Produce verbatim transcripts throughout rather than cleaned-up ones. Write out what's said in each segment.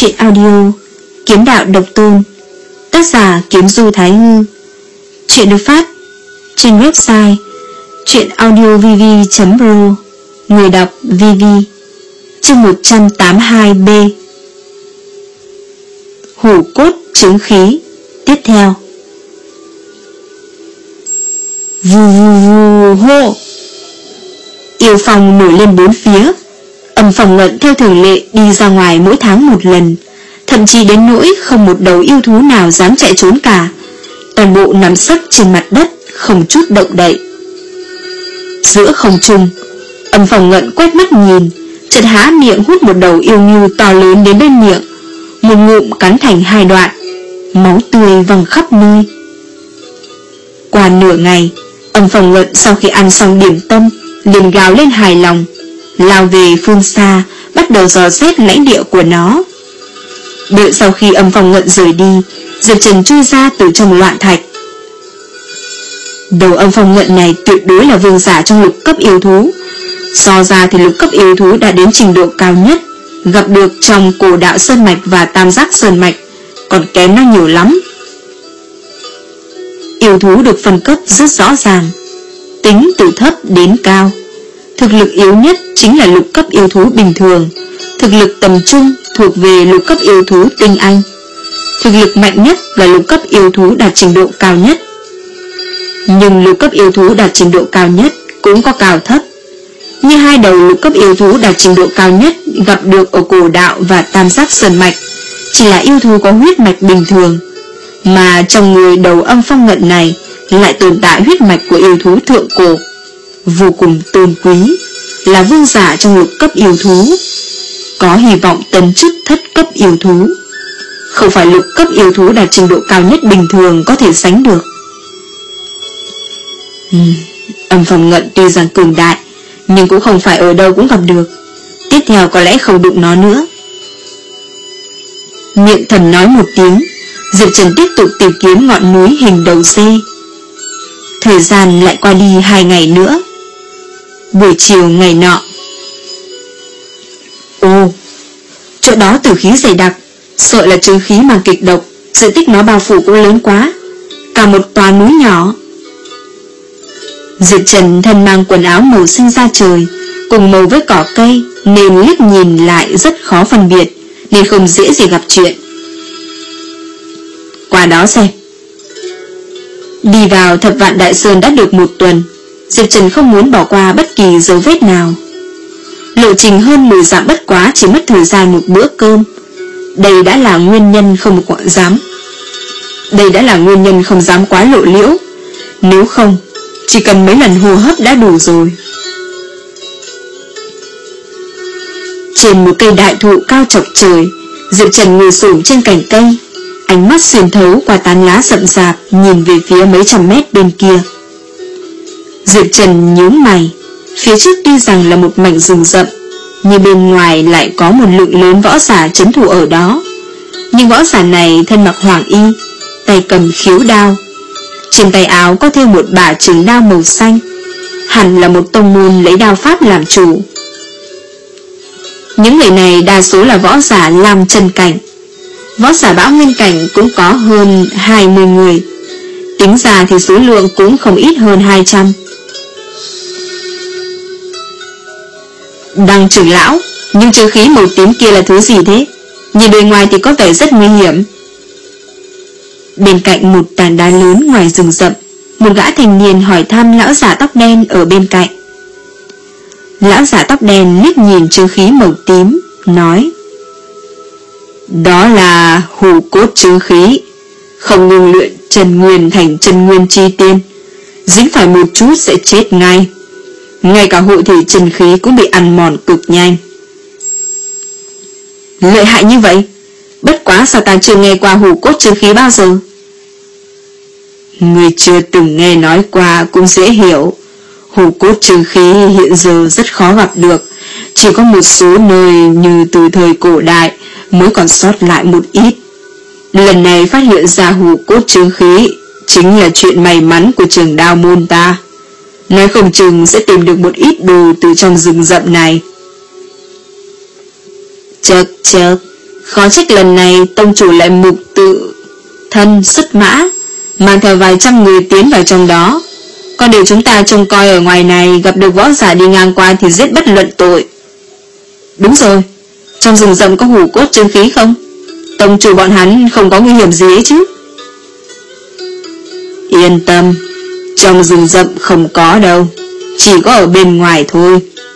Truyện audio Kiếm đạo độc tôn, tác giả Kiếm Du Thái Hư. Truyện được phát trên website truyện audio v v chấm pro. Người đọc vê vê. Chương một trăm tám mươi hai B. Hủ cốt chứng khí. Tiếp theo. Vù vù vù hô. Yêu phong nổi lên bốn phía. Âm Phòng Ngận theo thường lệ đi ra ngoài mỗi tháng một lần, thậm chí đến nỗi không một đầu yêu thú nào dám chạy trốn cả. Toàn bộ nằm sấp trên mặt đất, không chút động đậy. Giữa không trung, Âm Phòng Ngận quét mắt nhìn, chợt há miệng hút một đầu yêu ngưu to lớn đến bên miệng, một ngụm cắn thành hai đoạn, máu tươi văng khắp nơi. Qua nửa ngày, Âm Phòng Ngận sau khi ăn xong điểm tâm liền gào lên hài lòng, lao về phương xa, bắt đầu dò xét lãnh địa của nó. Đợi sau khi Âm Phòng Ngận rời đi, Diệp Trần chui ra từ trong loạn thạch. Đầu Âm Phòng Ngận này tuyệt đối là vương giả trong lục cấp yêu thú. So ra thì lục cấp yêu thú đã đến trình độ cao nhất, gặp được trong Cổ Đạo Sơn Mạch và Tam Giác Sơn Mạch, còn kém nó nhiều lắm. Yêu thú được phân cấp rất rõ ràng, tính từ thấp đến cao. Thực lực yếu nhất chính là lục cấp yêu thú bình thường, thực lực tầm trung thuộc về lục cấp yêu thú tinh anh, thực lực mạnh nhất là lục cấp yêu thú đạt trình độ cao nhất. Nhưng lục cấp yêu thú đạt trình độ cao nhất cũng có cao thấp. Như hai đầu lục cấp yêu thú đạt trình độ cao nhất gặp được ở Cổ Đạo và Tam Giác Sơn Mạch chỉ là yêu thú có huyết mạch bình thường, mà trong người đầu Âm Phong Ngận này lại tồn tại huyết mạch của yêu thú thượng cổ, vô cùng tôn quý, là vương giả trong lục cấp yêu thú, có hy vọng tấn chức thất cấp yêu thú. Không phải lục cấp yêu thú đạt trình độ cao nhất bình thường có thể sánh được. uhm, Âm Phòng Ngận tuy rằng cường đại, nhưng cũng không phải ở đâu cũng gặp được. Tiếp theo có lẽ không đụng nó nữa. Miệng thầm nói một tiếng, Diệp Trần tiếp tục tìm kiếm ngọn núi hình đầu dê. Thời gian lại qua đi hai ngày nữa. Buổi chiều ngày nọ. Ồ, chỗ đó tử khí dày đặc, sợ là chứng khí mang kịch độc, diện tích nó bao phủ cũng lớn quá, cả một tòa núi nhỏ. Diệp Trần thân mang quần áo màu xanh da trời, cùng màu với cỏ cây, nên liếc nhìn lại rất khó phân biệt, nên không dễ gì gặp chuyện. Qua đó xem. Đi vào Thập Vạn Đại Sơn đã được một tuần, Diệp Trần không muốn bỏ qua bất kỳ dấu vết nào. Lộ trình hơn mười dặm bất quá chỉ mất thời gian một bữa cơm. Đây đã là nguyên nhân không dám Đây đã là nguyên nhân không dám quá lộ liễu. Nếu không, chỉ cần mấy lần hô hấp đã đủ rồi. Trên một cây đại thụ cao chọc trời, Diệp Trần ngồi xổm trên cành cây, ánh mắt xuyên thấu qua tán lá rậm rạp, nhìn về phía mấy trăm mét bên kia. Diệp Trần nhướng mày. Phía trước tuy rằng là một mảnh rừng rậm, nhưng bên ngoài lại có một lượng lớn võ giả trấn thủ ở đó. Nhưng võ giả này thân mặc hoàng y, tay cầm khiếu đao, trên tay áo có thêm một bả trường đao màu xanh, hẳn là một tông môn lấy đao pháp làm chủ. Những người này đa số là võ giả Lam Chân Cảnh. Võ giả Bão Nguyên Cảnh cũng có hơn hai mươi người, tính ra thì số lượng cũng không ít hơn hai trăm. Đăng trưởng lão, nhưng chứng khí màu tím kia là thứ gì thế? Nhìn bề ngoài thì có vẻ rất nguy hiểm. Bên cạnh một tảng đá lớn ngoài rừng rậm, một gã thanh niên hỏi thăm lão giả tóc đen ở bên cạnh. Lão giả tóc đen liếc nhìn chứng khí màu tím, nói: đó là hủ cốt chứng khí, không ngừng luyện chân nguyên thành chân nguyên chi tiên, dính phải một chút sẽ chết ngay. Ngay cả hộ thể chân khí cũng bị ăn mòn cực nhanh. Lợi hại như vậy? Bất quá sao ta chưa nghe qua hủ cốt chứng khí bao giờ? Người chưa từng nghe nói qua cũng dễ hiểu. Hủ cốt chứng khí hiện giờ rất khó gặp được, chỉ có một số nơi như từ thời cổ đại mới còn sót lại một ít. Lần này phát hiện ra hủ cốt chứng khí chính là chuyện may mắn của Trường Đao môn ta. Nói không chừng sẽ tìm được một ít đồ từ trong rừng rậm này. Chật chật, Khó trách lần này tông chủ lại mục tự thân xuất mã, mang theo vài trăm người tiến vào trong đó. Còn để chúng ta trông coi ở ngoài này, gặp được võ giả đi ngang qua thì giết bất luận tội. Đúng rồi, trong rừng rậm có hủ cốt chân khí không? Tông chủ bọn hắn không có nguy hiểm gì ấy chứ? Yên tâm, trong rừng rậm không có đâu, chỉ có ở bên ngoài thôi.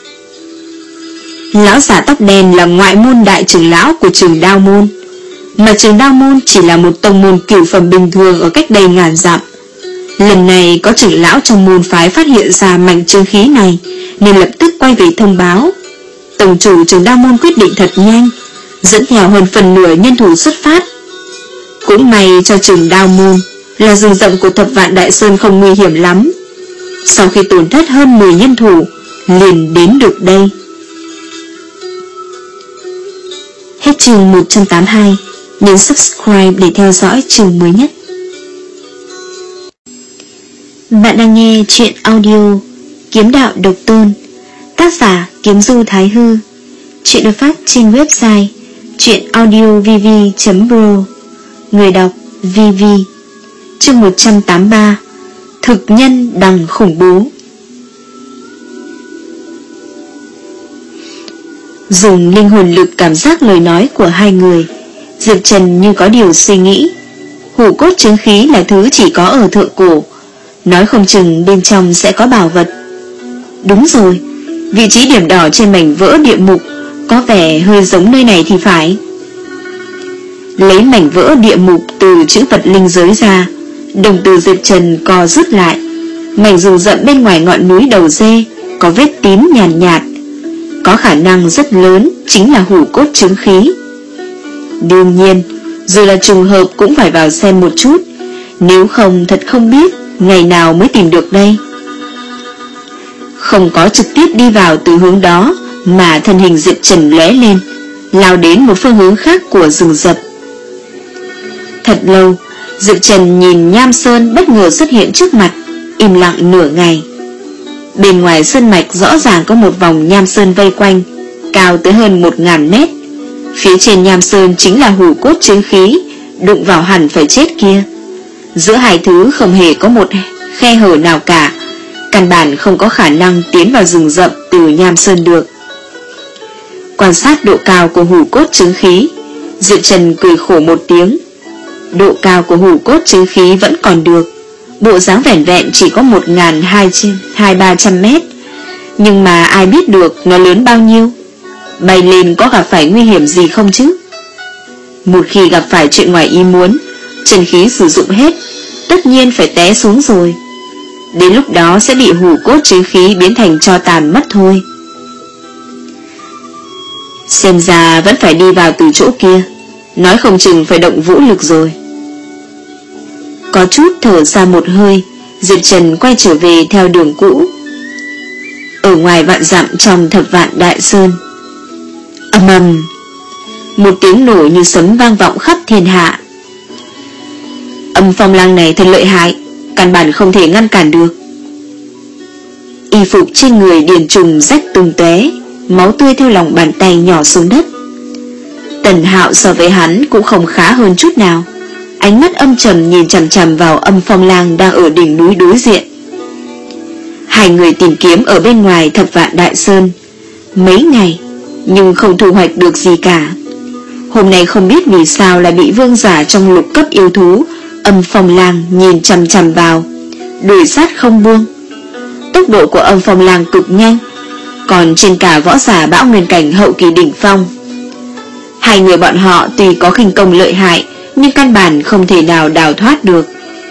Lão giả tóc đen là ngoại môn đại trưởng lão của Trường Đao Môn, mà Trường Đao Môn chỉ là một tông môn cửu phẩm bình thường ở cách đây ngàn dặm. Lần này có trưởng lão trong môn phái phát hiện ra mảnh chân khí này, nên lập tức quay về thông báo. Tổng chủ Trường Đao Môn quyết định thật nhanh, dẫn theo hơn phần nửa nhân thủ xuất phát. Cũng may cho Trường Đao Môn là rừng rậm của Thập Vạn Đại Sơn không nguy hiểm lắm. Sau khi tổn thất hơn mười nhân thủ, liền đến được đây. Hết chương một trăm tám mươi hai. Nhấn subscribe để theo dõi chương mới nhất. Bạn đang nghe chuyện audio Kiếm Đạo Độc Tôn, tác giả Kiếm Du Thái Hư. Chuyện được phát trên website chuyenaudiovv chấm pro. Người đọc vê vê. Chương một trăm tám mươi ba. Thực nhân đằng khủng bố. Dùng linh hồn lực cảm giác lời nói của hai người, Diệp Trần như có điều suy nghĩ. Hủ cốt chứng khí là thứ chỉ có ở thượng cổ, nói không chừng bên trong sẽ có bảo vật. Đúng rồi, vị trí điểm đỏ trên mảnh vỡ địa mục có vẻ hơi giống nơi này thì phải. Lấy mảnh vỡ địa mục từ chữ vật linh giới ra, đồng tử Diệp Trần co rút lại. Mảnh rừng rậm bên ngoài ngọn núi đầu dê có vết tím nhàn nhạt, nhạt, có khả năng rất lớn chính là hủ cốt chứng khí. Đương nhiên, dù là trùng hợp cũng phải vào xem một chút, nếu không thật không biết ngày nào mới tìm được đây. Không có trực tiếp đi vào từ hướng đó, mà thân hình Diệp Trần lóe lên, lao đến một phương hướng khác của rừng rậm. Thật lâu, Diệp Trần nhìn nham sơn bất ngờ xuất hiện trước mặt, im lặng nửa ngày. Bên ngoài sơn mạch rõ ràng có một vòng nham sơn vây quanh, cao tới hơn một ngàn mét. Phía trên nham sơn chính là hủ cốt chứng khí, đụng vào hẳn phải chết kia. Giữa hai thứ không hề có một khe hở nào cả, căn bản không có khả năng tiến vào rừng rậm từ nham sơn được. Quan sát độ cao của hủ cốt chứng khí, Diệp Trần cười khổ một tiếng. Độ cao của hủ cốt chứng khí vẫn còn được, bộ dáng vẻn vẹn chỉ có một ngàn hai ba trăm mét, nhưng mà ai biết được nó lớn bao nhiêu. Bay lên có gặp phải nguy hiểm gì không chứ? Một khi gặp phải chuyện ngoài ý muốn, chân khí sử dụng hết, tất nhiên phải té xuống rồi. Đến lúc đó sẽ bị hủ cốt chứng khí biến thành tro tàn mất thôi. Xem ra vẫn phải đi vào từ chỗ kia, nói không chừng phải động vũ lực rồi. Có chút thở ra một hơi, Diệp Trần quay trở về theo đường cũ. Ở ngoài vạn dặm trong Thập Vạn Đại Sơn, ầm ầm, một tiếng nổ như sấm vang vọng khắp thiên hạ. Âm phong lang này thật lợi hại, căn bản không thể ngăn cản được. Y phục trên người Điền Trùng rách tung tóe, máu tươi theo lòng bàn tay nhỏ xuống đất. Tần Hạo so với hắn cũng không khá hơn chút nào, ánh mắt âm trầm nhìn chằm chằm vào âm phong lang đang ở đỉnh núi đối diện. Hai người tìm kiếm ở bên ngoài Thập Vạn Đại Sơn mấy ngày, nhưng không thu hoạch được gì cả. Hôm nay không biết vì sao lại bị vương giả trong lục cấp yêu thú âm phong lang nhìn chằm chằm vào, đuổi sát không buông. Tốc độ của âm phong lang cực nhanh, còn trên cả võ giả bão nguyên cảnh hậu kỳ đỉnh phong. Hai người bọn họ tuy có khinh công lợi hại, nhưng căn bản không thể nào đào thoát được.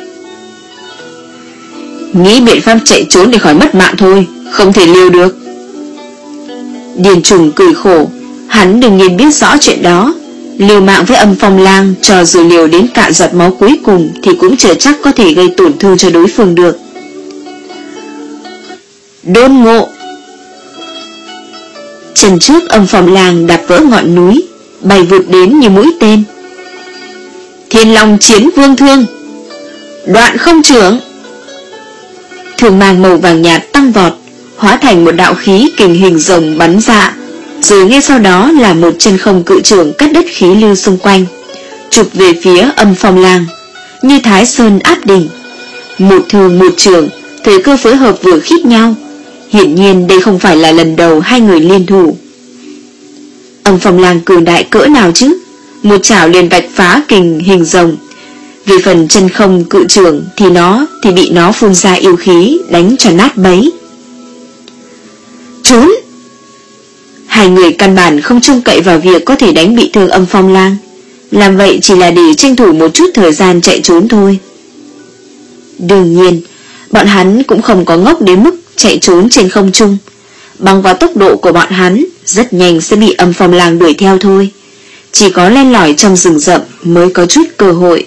Nghĩ biện pháp chạy trốn để khỏi mất mạng thôi, không thể liều được. Điền Trùng cười khổ, hắn đương nhiên biết rõ chuyện đó. Liều mạng với âm phong lang, cho dù liều đến cạn giọt máu cuối cùng thì cũng chưa chắc có thể gây tổn thương cho đối phương được. Đôn ngộ. Chân trước âm phong lang đạp vỡ ngọn núi, bay vụt đến như mũi tên. Thiên Long chiến vương thương, đoạn không trưởng. Thương mang màu vàng nhạt tăng vọt, hóa thành một đạo khí kình hình rồng bắn ra, Rồi ngay sau đó là một chân không cự trưởng cắt đứt khí lưu xung quanh, chụp về phía Âm Phong Lang như Thái Sơn áp đỉnh. Một thương một trường, thời cơ phối hợp vừa khít nhau. Hiển nhiên đây không phải là lần đầu hai người liên thủ. Âm Phong Lang cường đại cỡ nào chứ, một chảo liền vạch phá kình hình rồng. Về phần chân không cự trưởng thì nó thì bị nó phun ra yêu khí đánh cho nát bấy. Trốn! Hai người căn bản không trông cậy vào việc có thể đánh bị thương Âm Phong Lang, làm vậy chỉ là để tranh thủ một chút thời gian chạy trốn thôi. Đương nhiên, bọn hắn cũng không có ngốc đến mức chạy trốn trên không trung. Bằng vào tốc độ của bọn hắn, rất nhanh sẽ bị Âm Phong Lang đuổi theo thôi. Chỉ có len lỏi trong rừng rậm mới có chút cơ hội.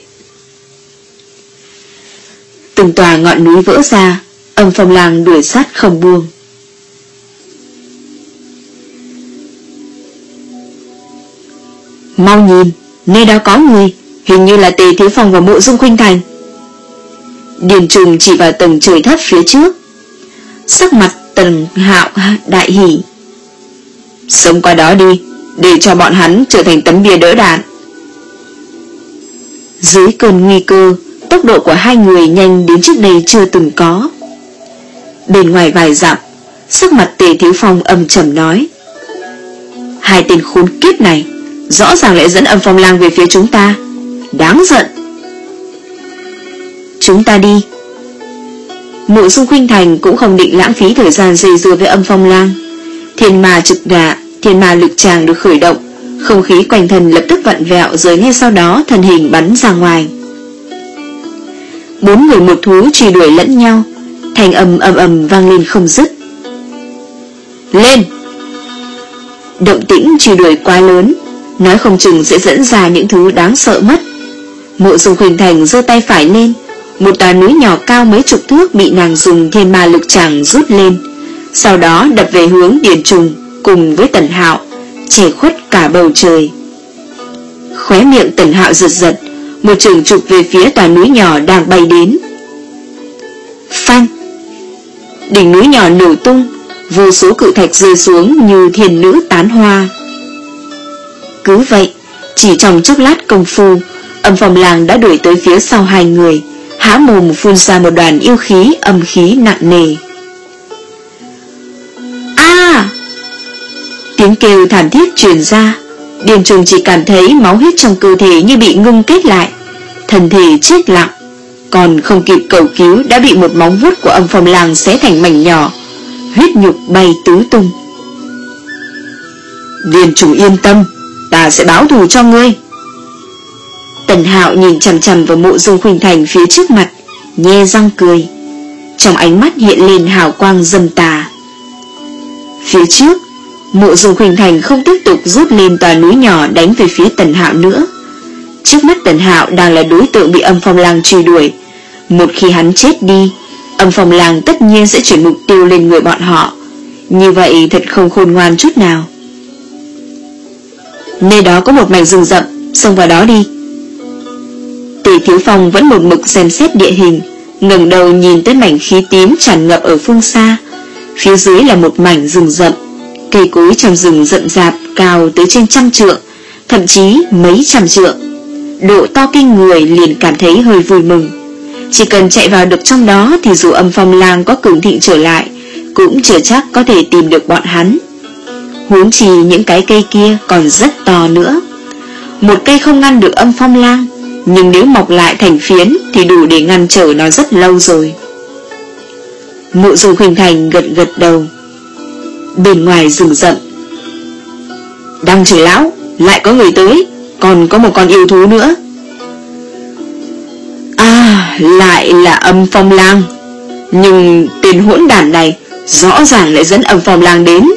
Từng tòa ngọn núi vỡ ra, Âm Phong Lang đuổi sát không buông. Mau nhìn, nơi đó có người, hình như là Tề Thiếu Phong và Mộ Dung Khuynh Thành. Điền Trùng chỉ vào tầng trời thấp phía trước. Sắc mặt Tần Hạo đại hỉ. Xông qua đó đi, để cho bọn hắn trở thành tấm bia đỡ đạn. Dưới cơn nguy cơ, tốc độ của hai người nhanh đến trước đây chưa từng có. Bên ngoài vài dặm, sắc mặt Tề Thiếu Phong âm trầm nói: hai tên khốn kiếp này rõ ràng lại dẫn Âm Phong Lang về phía chúng ta, đáng giận. Chúng ta đi. Mộ Dung Khuynh Thành cũng không định lãng phí thời gian dây dưa với Âm Phong Lang. Thiên ma trực đà, thiên ma lực tràng được khởi động, không khí quanh thân lập tức vặn vẹo, rồi ngay sau đó thân hình bắn ra ngoài. Bốn người một thú truy đuổi lẫn nhau, thanh âm ầm ầm vang lên không dứt. Lên! Động tĩnh truy đuổi quá lớn, nói không chừng sẽ dẫn ra những thứ đáng sợ mất. Mộ Dung Khuynh Thành giơ tay phải lên, một tòa núi nhỏ cao mấy chục thước bị nàng dùng thiên ma lực tràng rút lên, sau đó đập về hướng Điền Trùng cùng với Tần Hạo, che khuất cả bầu trời. Khóe miệng Tần Hạo giật giật, một trường chụp về phía tòa núi nhỏ đang bay đến. Phanh! Đỉnh núi nhỏ nổ tung, vô số cự thạch rơi xuống như thiên nữ tán hoa. Cứ vậy, chỉ trong chốc lát công phu, Âm Phong Lang đã đuổi tới phía sau hai người, há mồm phun ra một đoàn yêu khí âm khí nặng nề. A! Tiếng kêu thảm thiết truyền ra. Điền Trùng chỉ cảm thấy máu huyết trong cơ thể như bị ngưng kết lại, thân thể chết lặng, còn không kịp cầu cứu đã bị một móng vuốt của Âm Phong Lang xé thành mảnh nhỏ, huyết nhục bay tứ tung. Điền Trùng yên tâm, ta sẽ báo thù cho ngươi. Tần Hạo nhìn chằm chằm vào Mộ Dung Khuynh Thành phía trước mặt, nhe răng cười, trong ánh mắt hiện lên hào quang dâm tà. Phía trước, Mộ Dung Khuynh Thành không tiếp tục rút lên tòa núi nhỏ đánh về phía Tần Hạo nữa. Trước mắt Tần Hạo đang là đối tượng bị Âm Phong Lang truy đuổi. Một khi hắn chết đi, Âm Phong Lang tất nhiên sẽ chuyển mục tiêu lên người bọn họ. Như vậy thật không khôn ngoan chút nào. Nơi đó có một mảnh rừng rậm, xông vào đó đi. Tề Thiếu Phong vẫn một mực xem xét địa hình, ngẩng đầu nhìn tới mảnh khí tím tràn ngập ở phương xa. Phía dưới là một mảnh rừng rậm, cây cối trong rừng rậm rạp cao tới trên trăm trượng, thậm chí mấy trăm trượng. Độ to kinh người, liền cảm thấy hơi vui mừng. Chỉ cần chạy vào được trong đó thì dù Âm Phong Lang có cường thịnh trở lại, cũng chưa chắc có thể tìm được bọn hắn. Huống chi những cái cây kia còn rất to nữa. Một cây không ngăn được Âm Phong Lang, nhưng nếu mọc lại thành phiến thì đủ để ngăn trở nó rất lâu rồi. Mộ Dung Khuynh Thành gật gật đầu. Bên ngoài rừng rậm, Đăng trưởng lão, lại có người tới, còn có một con yêu thú nữa. À, lại là Âm Phong Lang. Nhưng tên hỗn đản này rõ ràng lại dẫn Âm Phong Lang đến.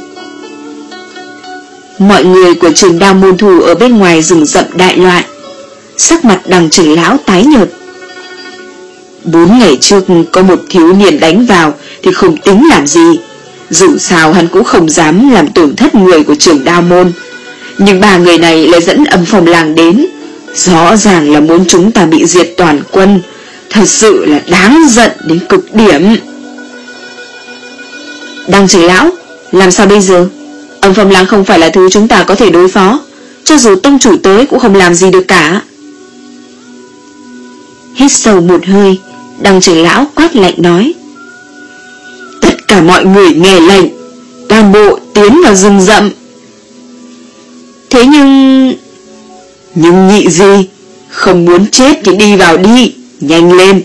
Mọi người của Trường Đao môn thủ ở bên ngoài rừng rậm đại loạn, sắc mặt Đăng trưởng lão tái nhợt. Bốn ngày trước có một thiếu niên đánh vào thì không tính làm gì, dù sao hắn cũng không dám làm tổn thất người của Trường Đao môn. Nhưng ba người này lại dẫn Âm Phong Lang đến, rõ ràng là muốn chúng ta bị diệt toàn quân. Thật sự là đáng giận đến cực điểm. Đăng trưởng lão, làm sao bây giờ? Âm Phong Lang không phải là thứ chúng ta có thể đối phó. Cho dù tông chủ tới cũng không làm gì được cả. Hít sâu một hơi, Đằng trưởng lão quát lạnh nói: tất cả mọi người nghe lệnh, toàn bộ tiến vào rừng rậm. Thế nhưng... Nhưng nhị gì? Không muốn chết thì đi vào đi, nhanh lên.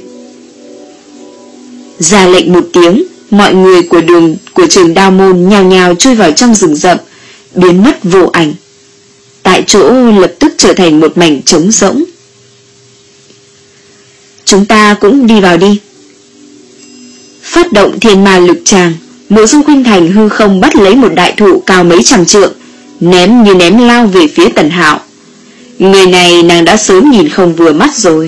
Ra lệnh một tiếng, mọi người của đường của trường Đao Môn nhào nhào chui vào trong rừng rậm, biến mất vô ảnh. Tại chỗ lập tức trở thành một mảnh trống rỗng. Chúng ta cũng đi vào đi. Phát động thiên ma lực tràng, Mộ Dung Khuynh Thành hư không bắt lấy một đại thụ cao mấy trăm trượng, ném như ném lao về phía Tần Hạo. Người này nàng đã sớm nhìn không vừa mắt rồi.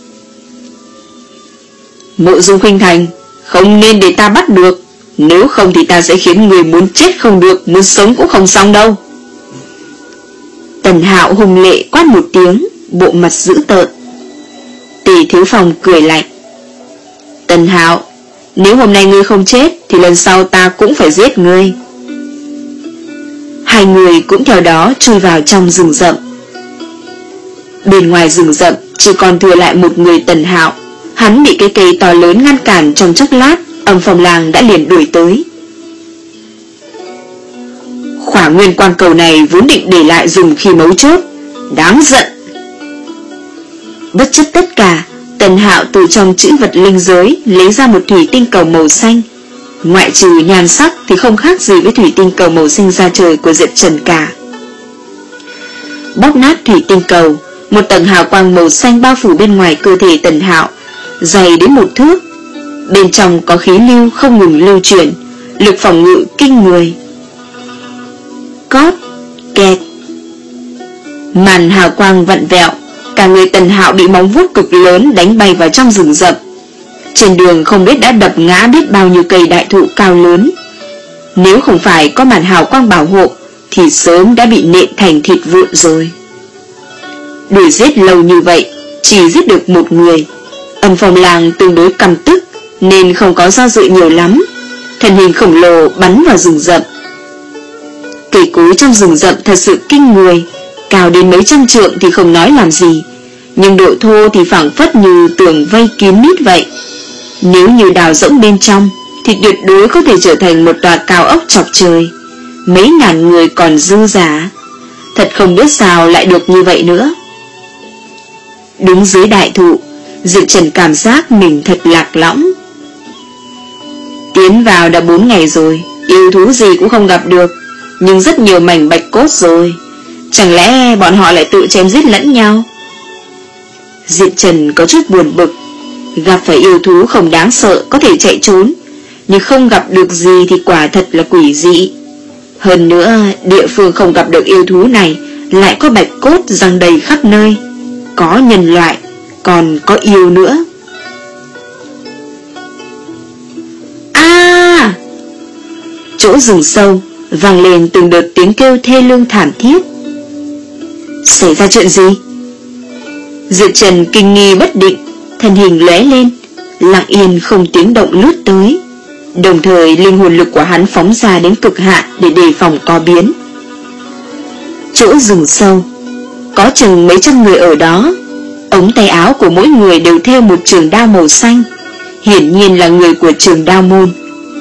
Mộ Dung Khuynh Thành, không nên để ta bắt được, nếu không thì ta sẽ khiến người muốn chết không được, muốn sống cũng không xong đâu. Tần Hạo hùng lệ quát một tiếng, bộ mặt dữ tợn. Tỷ Thiếu Phong cười lạnh: Tần Hạo, nếu hôm nay ngươi không chết thì lần sau ta cũng phải giết ngươi. Hai người cũng theo đó chui vào trong rừng rậm. Bên ngoài rừng rậm chỉ còn thừa lại một người Tần Hạo. Hắn bị cái cây to lớn ngăn cản, trong chốc lát Âm Phong Lang đã liền đuổi tới. Khỏa nguyên quang cầu này vốn định để lại dùng khi mấu chốt, đáng giận. Bất chấp tất cả, Tần Hạo từ trong chữ vật linh giới lấy ra một thủy tinh cầu màu xanh. Ngoại trừ nhan sắc thì không khác gì với thủy tinh cầu màu xanh da trời của Diệp Trần cả. Bóp nát thủy tinh cầu, một tầng hào quang màu xanh bao phủ bên ngoài cơ thể Tần Hạo, dày đến một thước. Bên trong có khí lưu không ngừng lưu chuyển, lực phòng ngự kinh người. Cót, kẹt. Màn hào quang vặn vẹo, cả người Tần Hạo bị móng vuốt cực lớn đánh bay vào trong rừng rậm. Trên đường không biết đã đập ngã biết bao nhiêu cây đại thụ cao lớn. Nếu không phải có màn hào quang bảo hộ thì sớm đã bị nện thành thịt vụn rồi. Đuổi giết lâu như vậy, chỉ giết được một người. Âm Phong Lang tương đối căm tức nên không có do dự nhiều lắm, thân hình khổng lồ bắn vào rừng rậm. Cây cối trong rừng rậm thật sự kinh người, cao đến mấy trăm trượng thì không nói làm gì, nhưng độ thô thì phảng phất như tường vây kín mít vậy. Nếu như đào rỗng bên trong thì tuyệt đối có thể trở thành một tòa cao ốc chọc trời, mấy ngàn người còn dư giả. Thật không biết sao lại được như vậy nữa. Đứng dưới đại thụ, Diệp Trần cảm giác mình thật lạc lõng. Tiến vào đã bốn ngày rồi, yêu thú gì cũng không gặp được, nhưng rất nhiều mảnh bạch cốt rồi. Chẳng lẽ bọn họ lại tự chém giết lẫn nhau? Diệp Trần có chút buồn bực. Gặp phải yêu thú không đáng sợ có thể chạy trốn, nhưng không gặp được gì thì quả thật là quỷ dị. Hơn nữa, địa phương không gặp được yêu thú này lại có bạch cốt giăng đầy khắp nơi, có nhân loại, còn có yêu nữa. A! Chỗ rừng sâu vang lên từng đợt tiếng kêu thê lương thảm thiết. Xảy ra chuyện gì? Diệp Trần kinh nghi bất định, thân hình lóe lên, lặng yên không tiếng động lướt tới. Đồng thời linh hồn lực của hắn phóng ra đến cực hạn để đề phòng có biến. Chỗ rừng sâu có chừng mấy trăm người ở đó. Ống tay áo của mỗi người đều thêu một trường đao màu xanh, hiển nhiên là người của trường Đao Môn.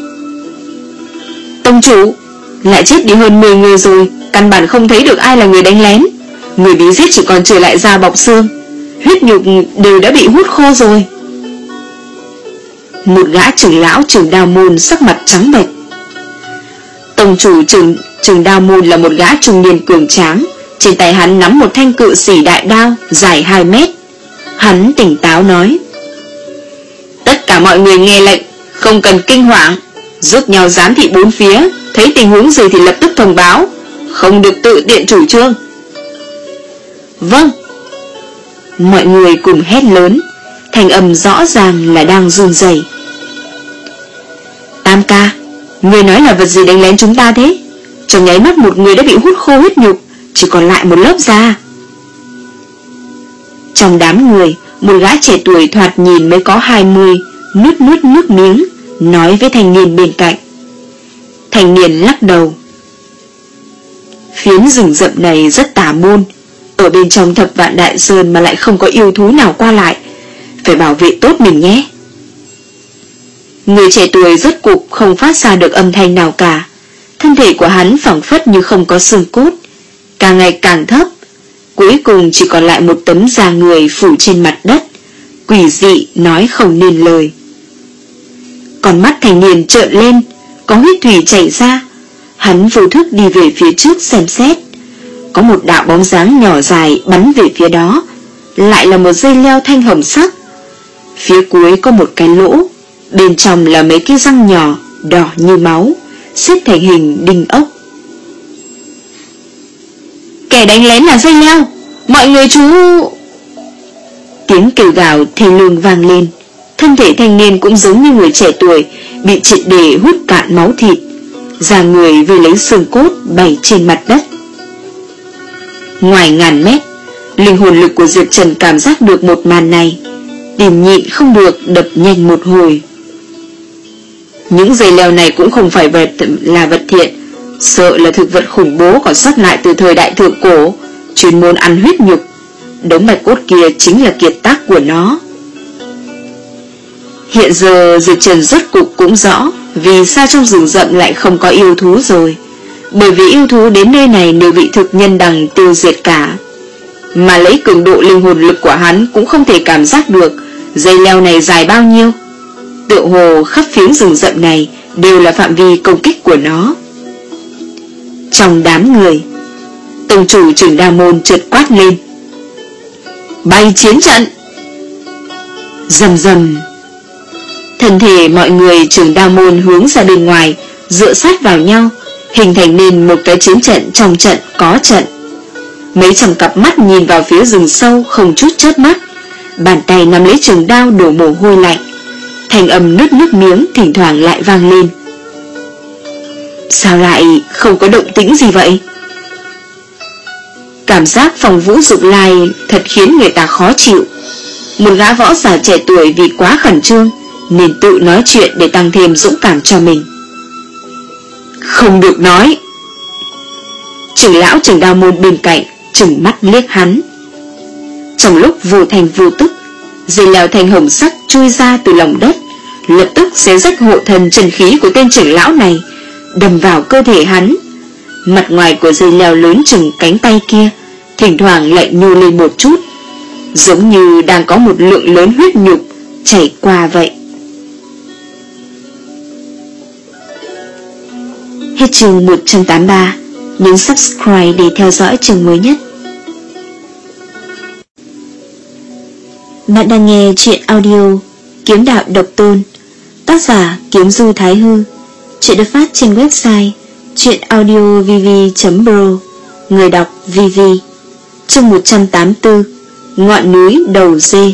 Tông chủ, lại chết đi hơn mười người rồi, căn bản không thấy được ai là người đánh lén. Người bị giết chỉ còn trở lại da bọc xương, huyết nhục đều đã bị hút khô rồi. Một gã trưởng lão trường Đao Môn sắc mặt trắng bệch. Tông chủ trường, trường Đao Môn là một gã trung niên cường tráng, trên tay hắn nắm một thanh cự sĩ đại đao dài hai mét. Hắn tỉnh táo nói: tất cả mọi người nghe lệnh, không cần kinh hoàng, giúp nhau giám thị bốn phía, thấy tình huống gì thì lập tức thông báo, không được tự tiện chủ trương. Vâng. Mọi người cùng hét lớn, thanh âm rõ ràng là đang run rẩy. Tam ca, người nói là vật gì đánh lén chúng ta thế? Trong nháy mắt một người đã bị hút khô huyết nhục, chỉ còn lại một lớp da. Trong đám người, một gã trẻ tuổi thoạt nhìn mới có hai mươi, nuốt nuốt nước miếng, nói với thanh niên bên cạnh. Thanh niên lắc đầu: Phiến rừng rậm này rất tà môn. Ở bên trong Thập Vạn Đại Sơn mà lại không có yêu thú nào qua lại, phải bảo vệ tốt mình nhé. Người trẻ tuổi rốt cục không phát ra được âm thanh nào cả. Thân thể của hắn phảng phất như không có xương cốt, càng ngày càng thấp, cuối cùng chỉ còn lại một tấm da người phủ trên mặt đất, quỷ dị nói không nên lời. Con mắt thanh niên trợn lên, có huyết thủy chảy ra. Hắn vô thức đi về phía trước xem xét. Có một đạo bóng dáng nhỏ dài bắn về phía đó, lại là một dây leo thanh hồng sắc. Phía cuối có một cái lỗ, bên trong là mấy cái răng nhỏ đỏ như máu, xếp thành hình đinh ốc. Kẻ đánh lén là dây leo, mọi người chú... Tiếng kêu gào thê lương vang lên. Thân thể thanh niên cũng giống như người trẻ tuổi, bị triệt để hút cạn máu thịt, da người vì lấy xương cốt bày trên mặt đất. Ngoài ngàn mét, linh hồn lực của Diệp Trần cảm giác được một màn này, tìm nhịn không được đập nhanh một hồi. Những dây leo này cũng không phải vật là vật thiện, sợ là thực vật khủng bố còn sót lại từ thời đại thượng cổ, chuyên môn ăn huyết nhục. Đống bạch cốt kia chính là kiệt tác của nó. Hiện giờ Diệp Trần rốt cục cũng rõ vì sao trong rừng rậm lại không có yêu thú rồi. Bởi vì yêu thú đến nơi này đều bị thực nhân đằng tiêu diệt cả. Mà lấy cường độ linh hồn lực của hắn cũng không thể cảm giác được dây leo này dài bao nhiêu. Tựa hồ khắp phiến rừng rậm này đều là phạm vi công kích của nó. Trong đám người, tông chủ Trường Đa Môn chợt quát lên: Bay chiến trận! Rầm rầm. Thân thể mọi người Trường Đa Môn hướng ra bên ngoài, dựa sát vào nhau, hình thành nên một cái chiến trận trong trận có trận. Mấy trăm cặp mắt nhìn vào phía rừng sâu không chút chớp mắt, bàn tay nắm lấy trường đao đổ mồ hôi lạnh, thành âm nuốt nước miếng thỉnh thoảng lại vang lên. Sao lại không có động tĩnh gì vậy? Cảm giác phòng vũ dục lai thật khiến người ta khó chịu. Một gã võ giả trẻ tuổi vì quá khẩn trương nên tự nói chuyện để tăng thêm dũng cảm cho mình. Không được nói. Trưởng lão Trường Đao Môn bên cạnh trừng mắt liếc hắn. Trong lúc vô thành vô tức, dây leo thanh hồng sắc chui ra từ lòng đất, lập tức xé rách hộ thần chân khí của tên trưởng lão này, đâm vào cơ thể hắn. Mặt ngoài của dây leo lớn chừng cánh tay kia thỉnh thoảng lại nhô lên một chút, giống như đang có một lượng lớn huyết nhục chảy qua vậy. Hết chương một trăm tám mươi ba. Nhấn subscribe để theo dõi chương mới nhất. Bạn đang nghe truyện audio Kiếm Đạo Độc Tôn, tác giả Kiếm Du Thái Hư. Truyện được phát trên website truyệnaudiovv chấm pro. Người đọc vê vê. Chương một trăm tám mươi tư. Ngọn núi đầu dê.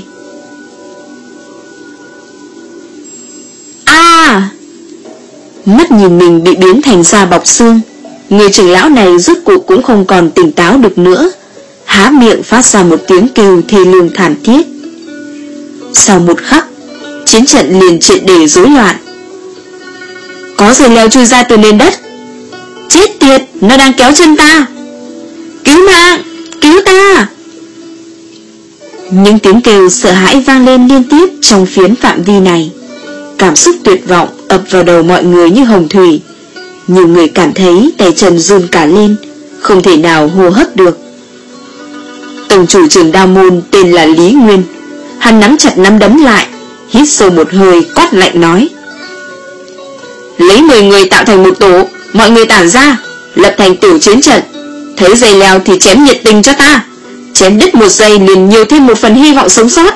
À! Mắt nhìn mình bị biến thành da bọc xương, người trưởng lão này rốt cuộc cũng không còn tỉnh táo được nữa, há miệng phát ra một tiếng kêu thê lương thảm thiết. Sau một khắc, chiến trận liền triệt để rối loạn. Có dây leo chui ra từ nền đất. Chết tiệt, nó đang kéo chân ta. Cứu mạng, cứu ta. Những tiếng kêu sợ hãi vang lên liên tiếp trong phiến phạm vi này. Cảm xúc tuyệt vọng ập vào đầu mọi người như hồng thủy. Nhiều người cảm thấy tay chân run cả lên, không thể nào hô hấp được. Tổng chủ Trường Đao Môn tên là Lý Nguyên. Hắn nắm chặt nắm đấm lại, hít sâu một hơi, quát lạnh nói: Lấy mười người tạo thành một tổ, mọi người tản ra, lập thành tiểu chiến trận. Thấy dây leo thì chém nhiệt tình cho ta, chém đứt một giây liền nhiều thêm một phần hy vọng sống sót.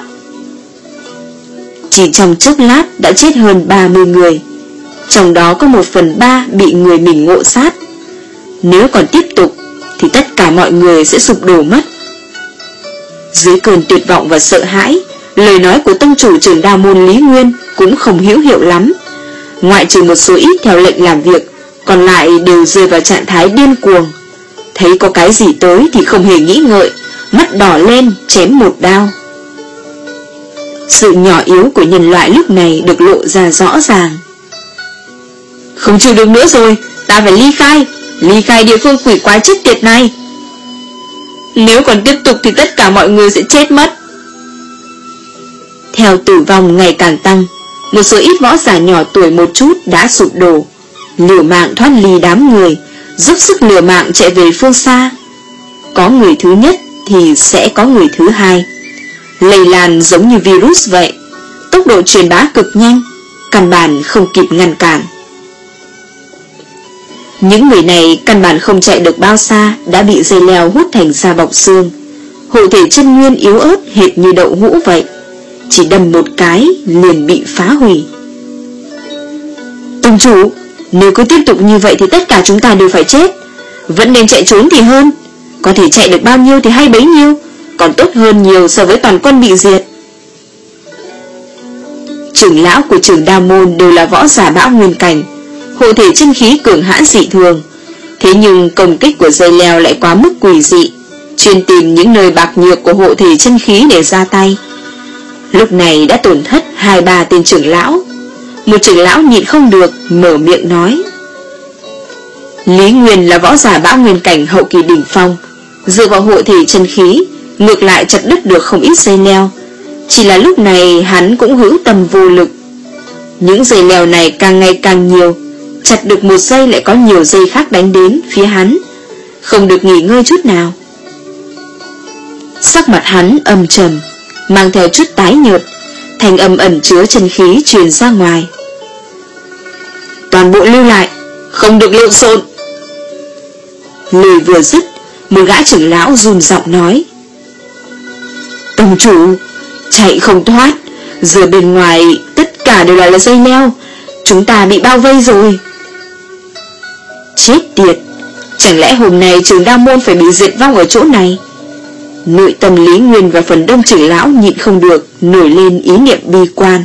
Chỉ trong chốc lát đã chết hơn ba mươi người, trong đó có một phần ba bị người mình ngộ sát. Nếu còn tiếp tục thì tất cả mọi người sẽ sụp đổ mất. Dưới cơn tuyệt vọng và sợ hãi, lời nói của tông chủ Trường Đao Môn Lý Nguyên cũng không hữu hiệu lắm. Ngoại trừ một số ít theo lệnh làm việc, còn lại đều rơi vào trạng thái điên cuồng. Thấy có cái gì tới thì không hề nghĩ ngợi, mắt đỏ lên chém một đao. Sự nhỏ yếu của nhân loại lúc này được lộ ra rõ ràng. Không chịu được nữa rồi, ta phải ly khai, ly khai địa phương quỷ quái chết tiệt này. Nếu còn tiếp tục thì tất cả mọi người sẽ chết mất. Theo tử vong ngày càng tăng, một số ít võ giả nhỏ tuổi một chút đã sụp đổ, liều mạng thoát ly đám người, dốc sức liều mạng chạy về phương xa. Có người thứ nhất thì sẽ có người thứ hai, lây lan giống như virus vậy, tốc độ truyền bá cực nhanh, căn bản không kịp ngăn cản. Những người này căn bản không chạy được bao xa đã bị dây leo hút thành da bọc xương. Hộ thể chân nguyên yếu ớt hệt như đậu hũ vậy, chỉ đâm một cái liền bị phá hủy. Tông chủ, nếu cứ tiếp tục như vậy thì tất cả chúng ta đều phải chết. Vẫn nên chạy trốn thì hơn. Có thể chạy được bao nhiêu thì hay bấy nhiêu, còn tốt hơn nhiều so với toàn quân bị diệt. Trưởng lão của Trường Đao Môn đều là võ giả bão nguyên cảnh, hộ thể chân khí cường hãn dị thường. Thế nhưng công kích của dây leo lại quá mức quỷ dị, chuyên tìm những nơi bạc nhược của hộ thể chân khí để ra tay. Lúc này đã tổn thất hai ba tên trưởng lão. Một trưởng lão nhịn không được mở miệng nói: Lý Nguyên là võ giả bão nguyên cảnh hậu kỳ đỉnh phong, dựa vào hộ thể chân khí ngược lại chặt đứt được không ít dây leo. Chỉ là lúc này hắn cũng hữu tâm vô lực. Những dây leo này càng ngày càng nhiều, chặt được một dây lại có nhiều dây khác đánh đến phía hắn, không được nghỉ ngơi chút nào. Sắc mặt hắn âm trầm, mang theo chút tái nhợt, thành âm ẩn chứa chân khí truyền ra ngoài: Toàn bộ lưu lại, không được lộn xộn. Lời vừa dứt, một gã trưởng lão run giọng nói: Tông chủ, chạy không thoát, giờ bên ngoài tất cả đều là dây leo, chúng ta bị bao vây rồi. Chết tiệt, chẳng lẽ hôm nay Trường Đao Môn phải bị diệt vong ở chỗ này? Nội tâm Lý Nguyên và phần đông trưởng lão nhịn không được nổi lên ý niệm bi quan.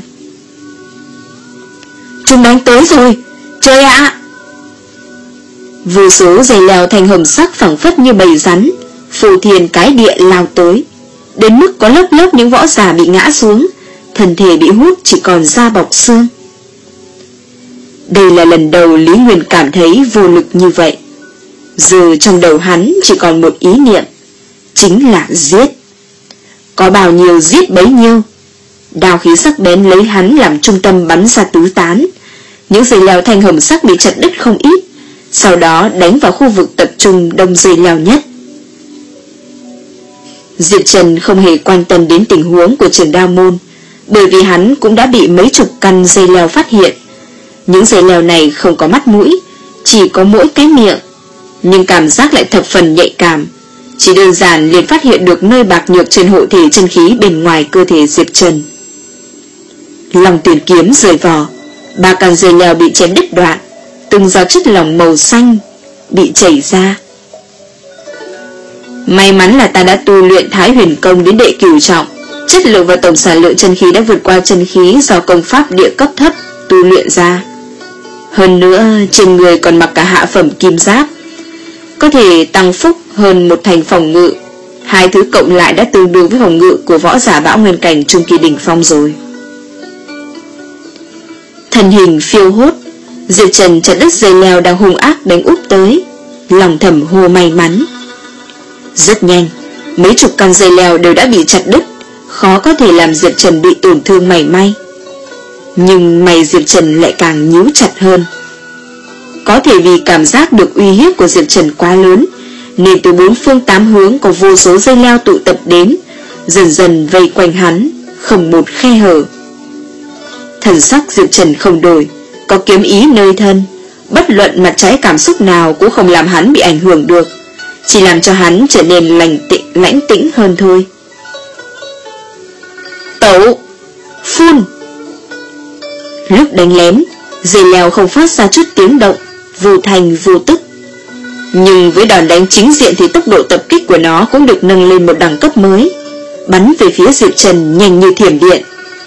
Chúng đánh tới rồi, chơi ạ! À! Vô số dây leo thành hồng sắc phẳng phất như bầy rắn, phù thiền cái địa lao tới, đến mức có lớp lớp những võ giả bị ngã xuống, thân thể bị hút chỉ còn da bọc xương. Đây là lần đầu Lý Nguyên cảm thấy vô lực như vậy. Giờ trong đầu hắn chỉ còn một ý niệm, chính là giết. Có bao nhiêu giết bấy nhiêu. Đao khí sắc bén lấy hắn làm trung tâm bắn ra tứ tán. Những dây leo thanh hồng sắc bị chặt đứt không ít, sau đó đánh vào khu vực tập trung đông dây leo nhất. Diệp Trần không hề quan tâm đến tình huống của Trường Đao Môn, bởi vì hắn cũng đã bị mấy chục căn dây leo phát hiện. Những dây leo này không có mắt mũi, chỉ có mỗi cái miệng, nhưng cảm giác lại thập phần nhạy cảm, chỉ đơn giản liền phát hiện được nơi bạc nhược trên hộ thể chân khí bên ngoài cơ thể Diệp Trần. Lòng tuyển kiếm rời vỏ, ba căn dây leo bị chém đứt đoạn, từng giọt chất lỏng màu xanh bị chảy ra. May mắn là ta đã tu luyện Thái Huyền Công đến đệ cửu trọng, chất lượng và tổng sản lượng chân khí đã vượt qua chân khí do công pháp địa cấp thấp tu luyện ra. Hơn nữa trên người còn mặc cả hạ phẩm kim giáp, có thể tăng phúc hơn một thành phòng ngự. Hai thứ cộng lại đã tương đương với phòng ngự của võ giả bão nguyên cảnh trung kỳ đỉnh phong rồi. Thân hình phiêu hốt, Diệp Trần chặt đứt dây leo đang hung ác đánh úp tới, lòng thầm hô may mắn. Rất nhanh, mấy chục căn dây leo đều đã bị chặt đứt, khó có thể làm Diệp Trần bị tổn thương mảy may. Nhưng mày Diệp Trần lại càng nhíu chặt hơn. Có thể vì cảm giác được uy hiếp của Diệp Trần quá lớn, nên từ bốn phương tám hướng có vô số dây leo tụ tập đến, dần dần vây quanh hắn, không một khe hở. Thần sắc Diệp Trần không đổi, có kiếm ý nơi thân, bất luận mặt trái cảm xúc nào cũng không làm hắn bị ảnh hưởng được, chỉ làm cho hắn trở nên lành tĩnh, lãnh tĩnh hơn thôi. Tẩu! Phun! Lúc đánh lén, dây leo không phát ra chút tiếng động, vô thành vô tức. Nhưng với đòn đánh chính diện thì tốc độ tập kích của nó cũng được nâng lên một đẳng cấp mới, bắn về phía Diệp Trần nhanh như thiểm điện.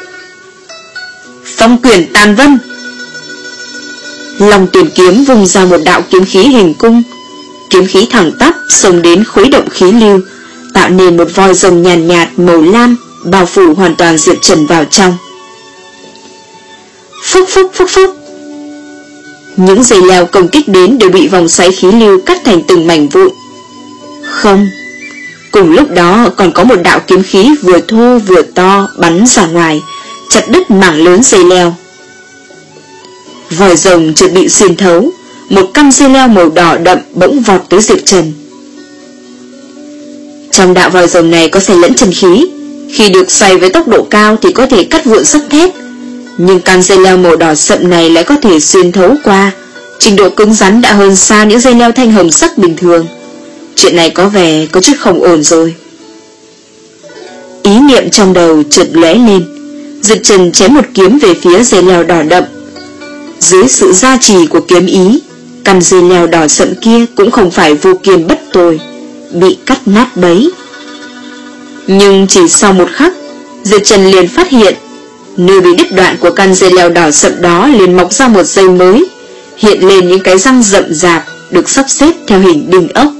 Phong quyển tàn vân! Long tuyển kiếm vùng ra một đạo kiếm khí hình cung, kiếm khí thẳng tắp xông đến khuấy động khí lưu, tạo nên một voi rồng nhàn nhạt, nhạt màu lam bao phủ hoàn toàn Diệp Trần vào trong. Phúc phúc phúc phúc! Những dây leo công kích đến đều bị vòng xoáy khí lưu cắt thành từng mảnh vụn. Không, cùng lúc đó còn có một đạo kiếm khí vừa thô vừa to bắn ra ngoài, chặt đứt mảng lớn dây leo. Vòi rồng chợt bị xuyên thấu, một căn dây leo màu đỏ đậm bỗng vọt tới Diệp Trần. Trong đạo vòi rồng này có xen lẫn chân khí, khi được xoay với tốc độ cao thì có thể cắt vụn sắt thép, nhưng căn dây leo màu đỏ sậm này lại có thể xuyên thấu qua, trình độ cứng rắn đã hơn xa những dây leo thanh hồng sắc bình thường. Chuyện này có vẻ có chút không ổn rồi. Ý niệm trong đầu chợt lóe lên, Diệp Trần chém một kiếm về phía dây leo đỏ đậm. Dưới sự gia trì của kiếm ý, căn dây leo đỏ sậm kia cũng không phải vô kiên bất tồi, bị cắt nát bấy. Nhưng chỉ sau một khắc, Diệp Trần liền phát hiện nơi bị đứt đoạn của căn dây leo đỏ sậm đó liền mọc ra một dây mới, hiện lên những cái răng rậm rạp được sắp xếp theo hình đinh ốc.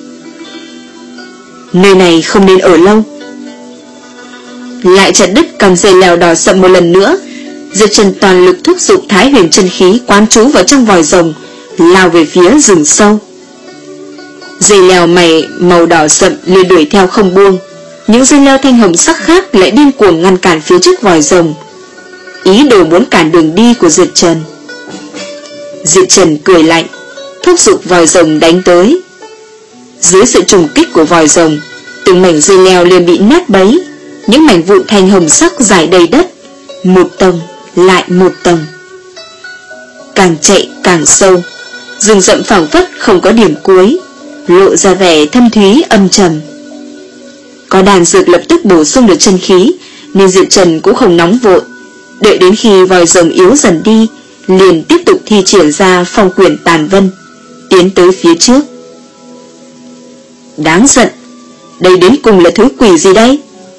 Nơi này không nên ở lâu. Lại chặt đứt căn dây leo đỏ sậm một lần nữa, Diệp Trần toàn lực thúc giục Thái Huyền chân khí quán trú vào trong vòi rồng, lao về phía rừng sâu. Dây leo mày màu đỏ sậm liền đuổi theo không buông, những dây leo thanh hồng sắc khác lại điên cuồng ngăn cản phía trước vòi rồng, ý đồ muốn cản đường đi của Diệp Trần. Diệp Trần cười lạnh, thúc giục vòi rồng đánh tới. Dưới sự trùng kích của vòi rồng, từng mảnh dây leo liền bị nát bấy, những mảnh vụn thanh hồng sắc rải đầy đất, một tầng lại một tầng. Càng chạy càng sâu, rừng rậm phảng phất không có điểm cuối, lộ ra vẻ thâm thúy âm trầm. Có đàn dược lập tức bổ sung được chân khí, nên Diệp Trần cũng không nóng vội, đợi đến khi vòi rồng yếu dần đi, liền tiếp tục thi triển ra phong quyền tàn vân, tiến tới phía trước. Đáng giận, đây đến cùng là thứ quỷ gì đây?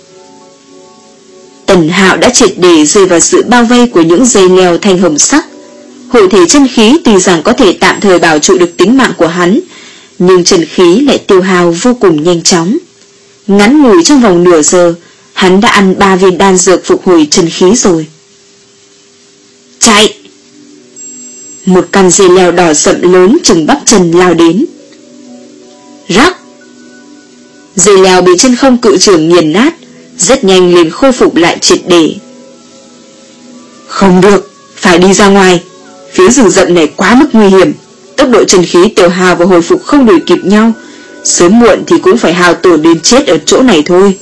Tần Hạo đã triệt để rơi vào sự bao vây của những dây leo thanh hồng sắc. Hội thể chân khí tuy rằng có thể tạm thời bảo trụ được tính mạng của hắn, nhưng chân khí lại tiêu hao vô cùng nhanh chóng. Ngắn ngủi trong vòng nửa giờ, hắn đã ăn ba viên đan dược phục hồi chân khí rồi. Chạy! Một căn dây leo đỏ sậm lớn chừng bắp chân lao đến. Rắc! Dây leo bị chân không cự trưởng nghiền nát, rất nhanh liền khôi phục lại triệt để. Không được, phải đi ra ngoài. Phía rừng rậm này quá mức nguy hiểm, tốc độ chân khí tiêu hao và hồi phục không đuổi kịp nhau, sớm muộn thì cũng phải hao tổn đến chết ở chỗ này thôi.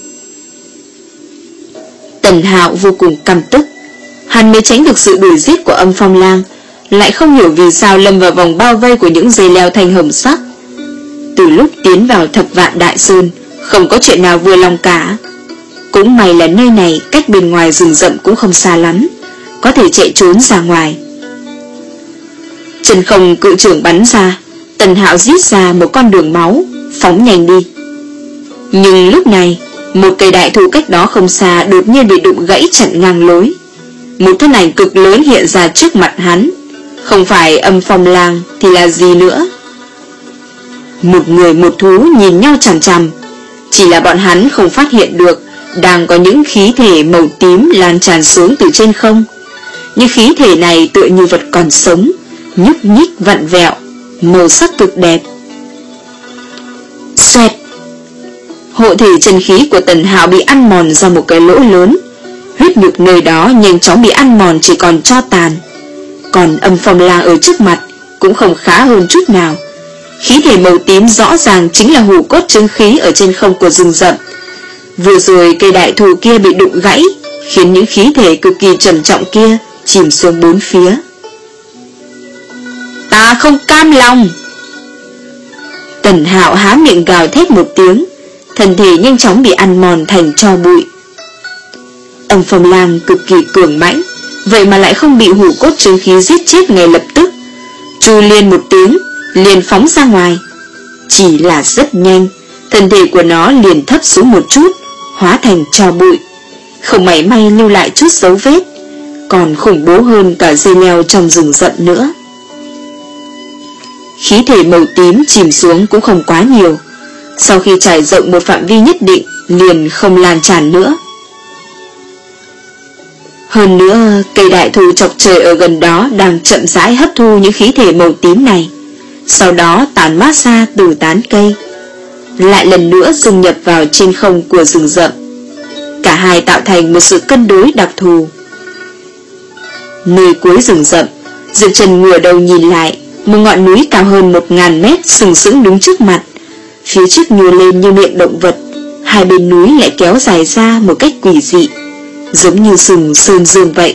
Tần Hạo vô cùng căm tức, hắn mới tránh được sự đuổi giết của Âm Phong Lang, lại không hiểu vì sao lâm vào vòng bao vây của những dây leo thanh hồng sắc. Từ lúc tiến vào Thập Vạn Đại Sơn, không có chuyện nào vừa lòng cả. Cũng may là nơi này cách bên ngoài rừng rậm cũng không xa lắm, có thể chạy trốn ra ngoài. Chân không cự trưởng bắn ra, Tần Hạo giết ra một con đường máu, phóng nhanh đi. Nhưng lúc này, một cây đại thụ cách đó không xa đột nhiên bị đụng gãy chặn ngang lối. Một thân ảnh cực lớn hiện ra trước mặt hắn, không phải Âm Phong Lang thì là gì nữa. Một người một thú nhìn nhau chằm chằm, chỉ là bọn hắn không phát hiện được đang có những khí thể màu tím lan tràn xuống từ trên không. Những khí thể này tựa như vật còn sống, nhúc nhích vặn vẹo, màu sắc cực đẹp. Xoẹt! Hộ thể chân khí của Tần Hạo bị ăn mòn ra một cái lỗ lớn, huyết nhục nơi đó nhanh chóng bị ăn mòn chỉ còn tro tàn. Còn Âm Phong Lang ở trước mặt cũng không khá hơn chút nào. Khí thể màu tím rõ ràng chính là hủ cốt chứng khí ở trên không của rừng rậm. Vừa rồi cây đại thụ kia bị đụng gãy, khiến những khí thể cực kỳ trầm trọng kia chìm xuống bốn phía. Ta không cam lòng! Tần Hạo há miệng gào thét một tiếng, thân thể nhanh chóng bị ăn mòn thành tro bụi. Âm Phong Lang cực kỳ cường mãnh, vậy mà lại không bị hủ cốt chứng khí giết chết ngay lập tức. Chu liên một tiếng, liền phóng ra ngoài. Chỉ là rất nhanh, thân thể của nó liền thấp xuống một chút, hóa thành tro bụi, không mảy may lưu lại chút dấu vết, còn khủng bố hơn cả dây leo trong rừng rậm nữa. Khí thể màu tím chìm xuống cũng không quá nhiều, sau khi trải rộng một phạm vi nhất định liền không lan tràn nữa. Hơn nữa, cây đại thụ chọc trời ở gần đó đang chậm rãi hấp thu những khí thể màu tím này, sau đó tản mát ra từ tán cây, lại lần nữa dung nhập vào trên không của rừng rậm. Cả hai tạo thành một sự cân đối đặc thù. Nơi cuối rừng rậm, Diệp Trần ngửa đầu nhìn lại, một ngọn núi cao hơn một ngàn mét sừng sững đứng trước mặt. Phía trước nhô lên như miệng động vật, hai bên núi lại kéo dài ra một cách quỷ dị, giống như sừng sơn dương vậy.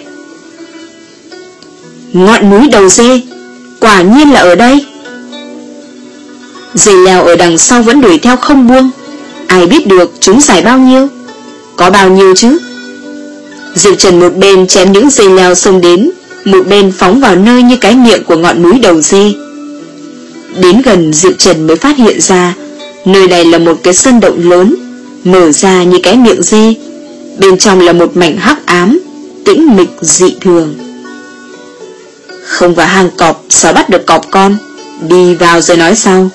Ngọn núi đầu dê, quả nhiên là ở đây. Dây leo ở đằng sau vẫn đuổi theo không buông. Ai biết được chúng dài bao nhiêu, có bao nhiêu chứ. Diệp Trần một bên chém những dây leo xông đến, một bên phóng vào nơi như cái miệng của ngọn núi đầu dê. Đến gần, Diệp Trần mới phát hiện ra nơi này là một cái sân động lớn, mở ra như cái miệng dê. Bên trong là một mảnh hắc ám, tĩnh mịch dị thường. Không vào hang cọp sao bắt được cọp con, đi vào rồi nói sau.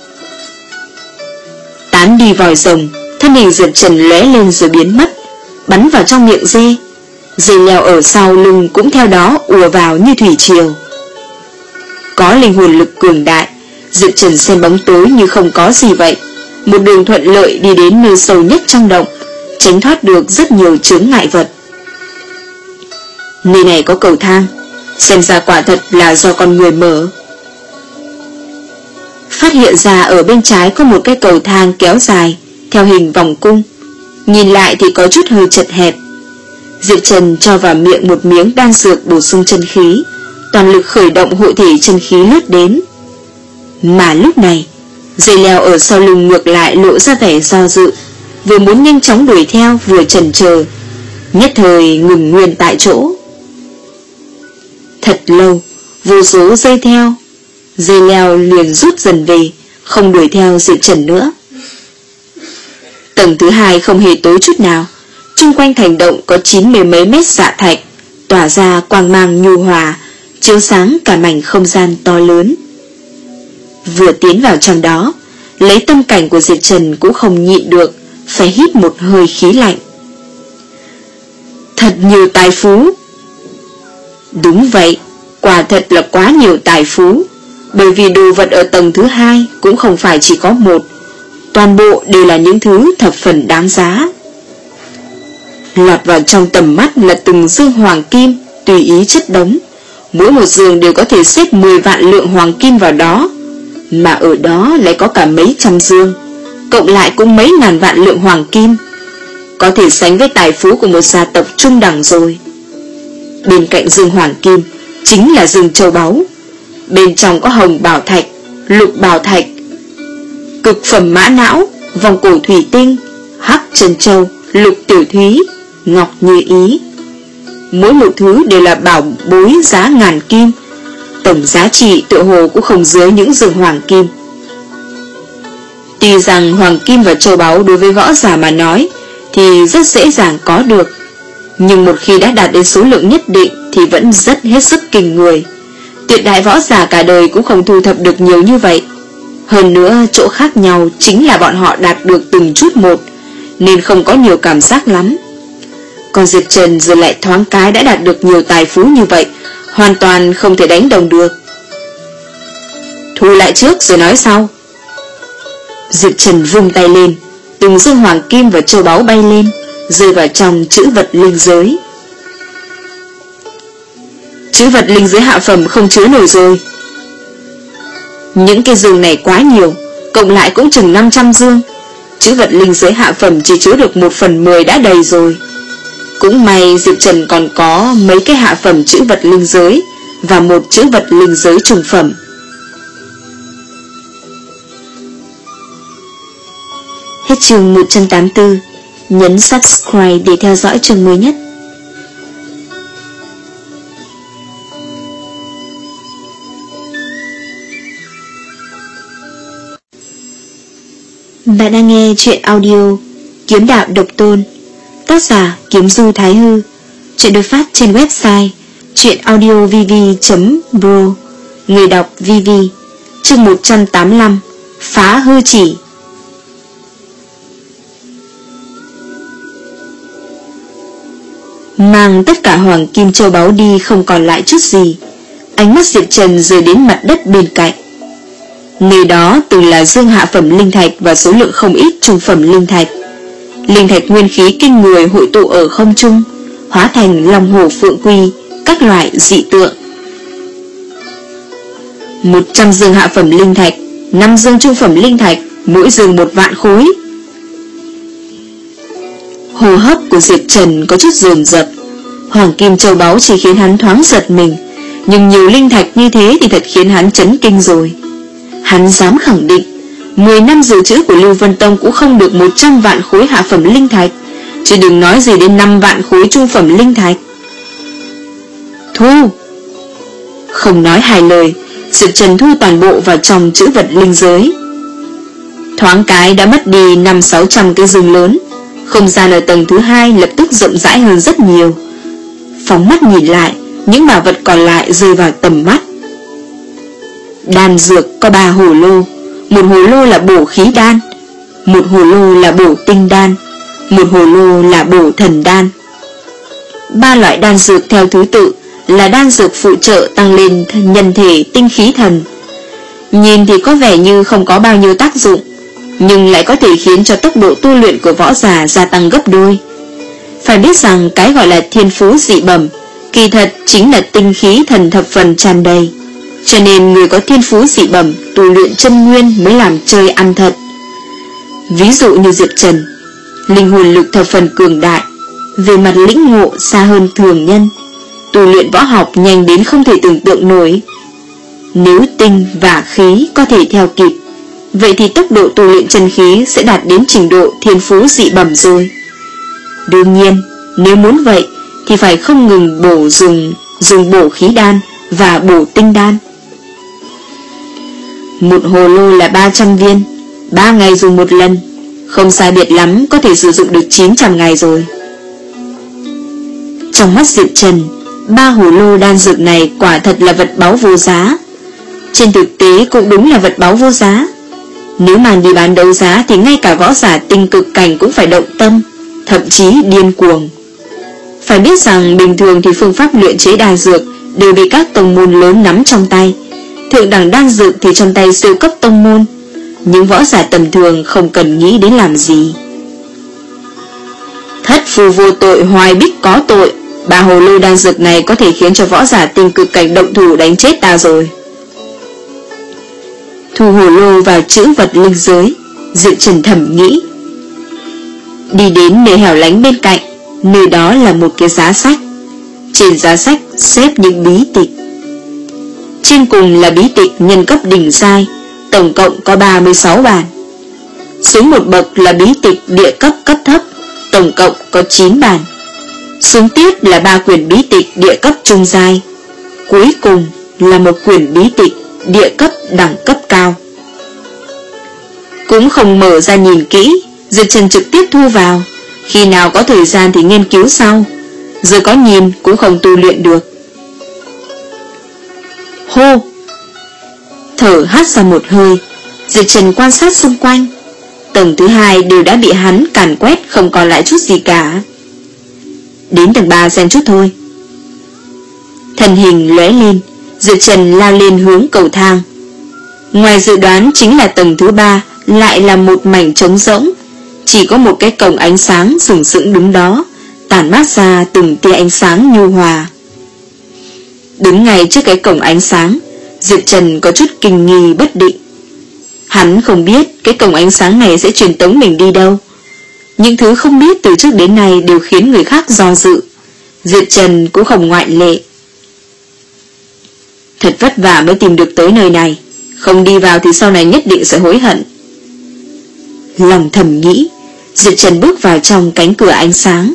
Tán đi vòi rồng, thân hình Diệp Trần lóe lên rồi biến mất, bắn vào trong miệng dê. Dây leo ở sau lưng cũng theo đó ùa vào như thủy triều. Có linh hồn lực cường đại, Diệp Trần xem bóng tối như không có gì vậy, một đường thuận lợi đi đến nơi sâu nhất trong động, tránh thoát được rất nhiều chướng ngại vật. Nơi này có cầu thang, xem ra quả thật là do con người mở. Phát hiện ra ở bên trái có một cái cầu thang kéo dài theo hình vòng cung, nhìn lại thì có chút hơi chật hẹp. Diệp Trần cho vào miệng một miếng đan dược bổ sung chân khí, toàn lực khởi động hội thể chân khí lướt đến. Mà lúc này, dây leo ở sau lưng ngược lại lộ ra vẻ do dự, vừa muốn nhanh chóng đuổi theo vừa chần chờ, nhất thời ngừng nguyên tại chỗ. Thật lâu, vô số dây theo, dây leo liền rút dần về, không đuổi theo Diệp Trần nữa. Tầng thứ hai không hề tối chút nào, chung quanh thành động có chín mươi mấy mét dạ thạch, tỏa ra quang mang nhu hòa, chiếu sáng cả mảnh không gian to lớn. Vừa tiến vào trong đó, lấy tâm cảnh của Diệp Trần cũng không nhịn được, phải hít một hơi khí lạnh. Thật nhiều tài phú. Đúng vậy, quả thật là quá nhiều tài phú, bởi vì đồ vật ở tầng thứ hai cũng không phải chỉ có một, toàn bộ đều là những thứ thập phần đáng giá. Lọt vào trong tầm mắt là từng dương hoàng kim tùy ý chất đống, mỗi một giường đều có thể xếp mười vạn lượng hoàng kim vào đó, mà ở đó lại có cả mấy trăm giường, cộng lại cũng mấy ngàn vạn lượng hoàng kim, có thể sánh với tài phú của một gia tộc trung đẳng rồi. Bên cạnh giường hoàng kim chính là giường châu báu, bên trong có hồng bảo thạch, lục bảo thạch, cực phẩm mã não, vòng cổ thủy tinh, hắc trân châu, lục tiểu thúy, ngọc như ý. Mỗi một thứ đều là bảo bối giá ngàn kim, tổng giá trị tựa hồ cũng không dưới những giường hoàng kim. Tuy rằng hoàng kim và châu báu đối với võ giả mà nói thì rất dễ dàng có được, nhưng một khi đã đạt đến số lượng nhất định thì vẫn rất hết sức kinh người. Tuyệt đại võ giả cả đời cũng không thu thập được nhiều như vậy. Hơn nữa chỗ khác nhau chính là bọn họ đạt được từng chút một, nên không có nhiều cảm giác lắm. Còn Diệp Trần giờ lại thoáng cái đã đạt được nhiều tài phú như vậy, hoàn toàn không thể đánh đồng được. Thu lại trước rồi nói sau. Diệp Trần vung tay lên, từng dương hoàng kim và châu báu bay lên, rơi vào trong chữ vật linh giới. Chữ vật linh giới hạ phẩm không chứa nổi rồi. Những cái giường này quá nhiều, cộng lại cũng chừng năm trăm dương. Chữ vật linh giới hạ phẩm chỉ chứa được một phần mười đã đầy rồi. Cũng may Diệp Trần còn có mấy cái hạ phẩm chữ vật linh giới và một chữ vật linh giới trung phẩm. Hết chương một trăm tám mươi tư. Nhấn subscribe để theo dõi chương mới nhất. Bạn đang nghe chuyện audio Kiếm Đạo Độc Tôn, tác giả Kiếm Du Thái Hư. Chuyện được phát trên website chuyenaudiovv chấm pro. Người đọc vê vê. Chương một trăm tám mươi lăm. Phá hư chỉ. mang tất cả hoàng kim châu báu đi không còn lại chút gì. Ánh mắt Diệp Trần rơi đến mặt đất bên cạnh. Nơi đó từng là dương hạ phẩm linh thạch và số lượng không ít trung phẩm linh thạch. Linh thạch nguyên khí kinh người hội tụ ở không trung, hóa thành long hổ phượng quy, các loại dị tượng. Một trăm dương hạ phẩm linh thạch, năm dương trung phẩm linh thạch, mỗi dương một vạn khối. Hô hấp của Diệp Trần có chút dồn dập. Hoàng kim châu báu chỉ khiến hắn thoáng giật mình, nhưng nhiều linh thạch như thế thì thật khiến hắn chấn kinh rồi. Hắn dám khẳng định mười năm dự trữ của Lưu Vân Tông cũng không được một trăm vạn khối hạ phẩm linh thạch, chứ đừng nói gì đến năm vạn khối trung phẩm linh thạch. Thu! Không nói hai lời, Diệp Trần thu toàn bộ vào trong trữ vật linh giới. Thoáng cái đã mất đi năm sáu trăm cái rừng lớn. Không gian ở tầng thứ hai lập tức rộng rãi hơn rất nhiều. Phóng mắt nhìn lại, những bảo vật còn lại rơi vào tầm mắt. Đan dược có ba hồ lô. Một hồ lô là bổ khí đan, một hồ lô là bổ tinh đan, một hồ lô là bổ thần đan. Ba loại đan dược theo thứ tự là đan dược phụ trợ tăng lên nhân thể tinh khí thần. Nhìn thì có vẻ như không có bao nhiêu tác dụng, nhưng lại có thể khiến cho tốc độ tu luyện của võ giả gia tăng gấp đôi. Phải biết rằng cái gọi là thiên phú dị bẩm kỳ thật chính là tinh khí thần thập phần tràn đầy. Cho nên người có thiên phú dị bẩm tu luyện chân nguyên mới làm chơi ăn thật. Ví dụ như Diệp Trần, linh hồn lực thập phần cường đại, về mặt lĩnh ngộ xa hơn thường nhân, tu luyện võ học nhanh đến không thể tưởng tượng nổi. Nếu tinh và khí có thể theo kịp, vậy thì tốc độ tu luyện chân khí sẽ đạt đến trình độ thiên phú dị bẩm rồi. Đương nhiên, nếu muốn vậy thì phải không ngừng bổ dùng dùng bổ khí đan và bổ tinh đan. Một hồ lô là ba trăm viên, ba ngày dùng một lần, không sai biệt lắm có thể sử dụng được chín trăm ngày rồi. Trong mắt Diệp Trần, ba hồ lô đan dược này quả thật là vật báu vô giá. Trên thực tế cũng đúng là vật báu vô giá. Nếu mang đi bán đấu giá thì ngay cả võ giả tinh cực cảnh cũng phải động tâm, thậm chí điên cuồng. Phải biết rằng bình thường thì phương pháp luyện chế đan dược đều bị các tông môn lớn nắm trong tay. Thượng đẳng đan dược thì trong tay siêu cấp tông môn. Những võ giả tầm thường không cần nghĩ đến làm gì. Thất phù vô tội, hoài bích có tội. Ba hồ lô đan dược này có thể khiến cho võ giả tinh cực cảnh động thủ đánh chết ta rồi. Thu hồ lô vào chữ vật linh giới, Diệp Trần thầm nghĩ. Đi đến nơi hẻo lánh bên cạnh, nơi đó là một cái giá sách. Trên giá sách xếp những bí tịch. Trên cùng là bí tịch nhân cấp đỉnh giai, tổng cộng có ba mươi sáu bản. Xuống một bậc là bí tịch địa cấp cấp thấp, tổng cộng có chín bản. Xuống tiếp là ba quyển bí tịch địa cấp trung giai. Cuối cùng là một quyển bí tịch địa cấp đẳng cấp cao. Cũng không mở ra nhìn kỹ, Diệp Trần trực tiếp thu vào. Khi nào có thời gian thì nghiên cứu sau, giờ có nhìn cũng không tu luyện được. Hô! Thở hắt ra một hơi, Diệp Trần quan sát xung quanh. Tầng thứ hai đều đã bị hắn càn quét, không còn lại chút gì cả. Đến tầng ba xem chút thôi. Thân hình lóe lên, Diệp Trần lao lên hướng cầu thang. Ngoài dự đoán chính là tầng thứ ba lại là một mảnh trống rỗng, chỉ có một cái cổng ánh sáng sừng sững đứng đó, tản mát ra từng tia ánh sáng nhu hòa. Đứng ngay trước cái cổng ánh sáng, Diệp Trần có chút kinh nghi bất định. Hắn không biết cái cổng ánh sáng này sẽ truyền tống mình đi đâu. Những thứ không biết từ trước đến nay đều khiến người khác do dự. Diệp Trần cũng không ngoại lệ. Thật vất vả mới tìm được tới nơi này, không đi vào thì sau này nhất định sẽ hối hận. Lòng thầm nghĩ, Diệp Trần bước vào trong cánh cửa ánh sáng.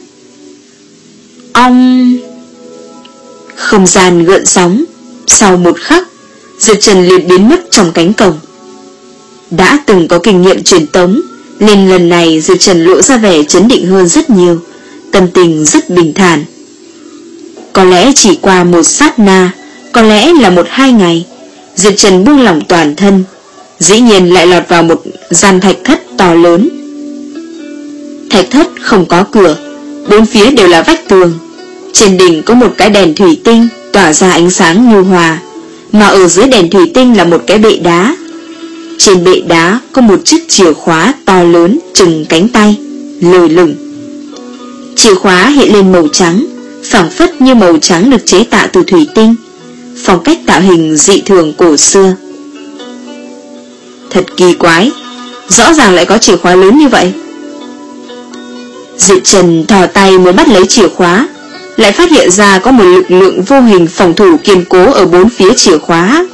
Ong! Không gian gợn sóng. Sau một khắc, Diệp Trần liền biến mất trong cánh cổng. Đã từng có kinh nghiệm truyền tống, nên lần này Diệp Trần lộ ra vẻ chấn định hơn rất nhiều, tâm tình rất bình thản. Có lẽ chỉ qua một sát na, có lẽ là một hai ngày, Diệp Trần buông lỏng toàn thân, dĩ nhiên lại lọt vào một gian thạch thất to lớn. Thạch thất không có cửa, bốn phía đều là vách tường, Trên đỉnh có một cái đèn thủy tinh tỏa ra ánh sáng nhu hòa, mà ở dưới đèn thủy tinh là một cái bệ đá. Trên bệ đá có một chiếc chìa khóa to lớn chừng cánh tay, lồi lửng. Chìa khóa hiện lên màu trắng, phảng phất như màu trắng được chế tạo từ thủy tinh, phong cách tạo hình dị thường cổ xưa. Thật kỳ quái, rõ ràng lại có chìa khóa lớn như vậy. Diệp Trần thò tay muốn bắt lấy chìa khóa, lại phát hiện ra có một lực lượng vô hình phòng thủ kiên cố ở bốn phía chìa khóa.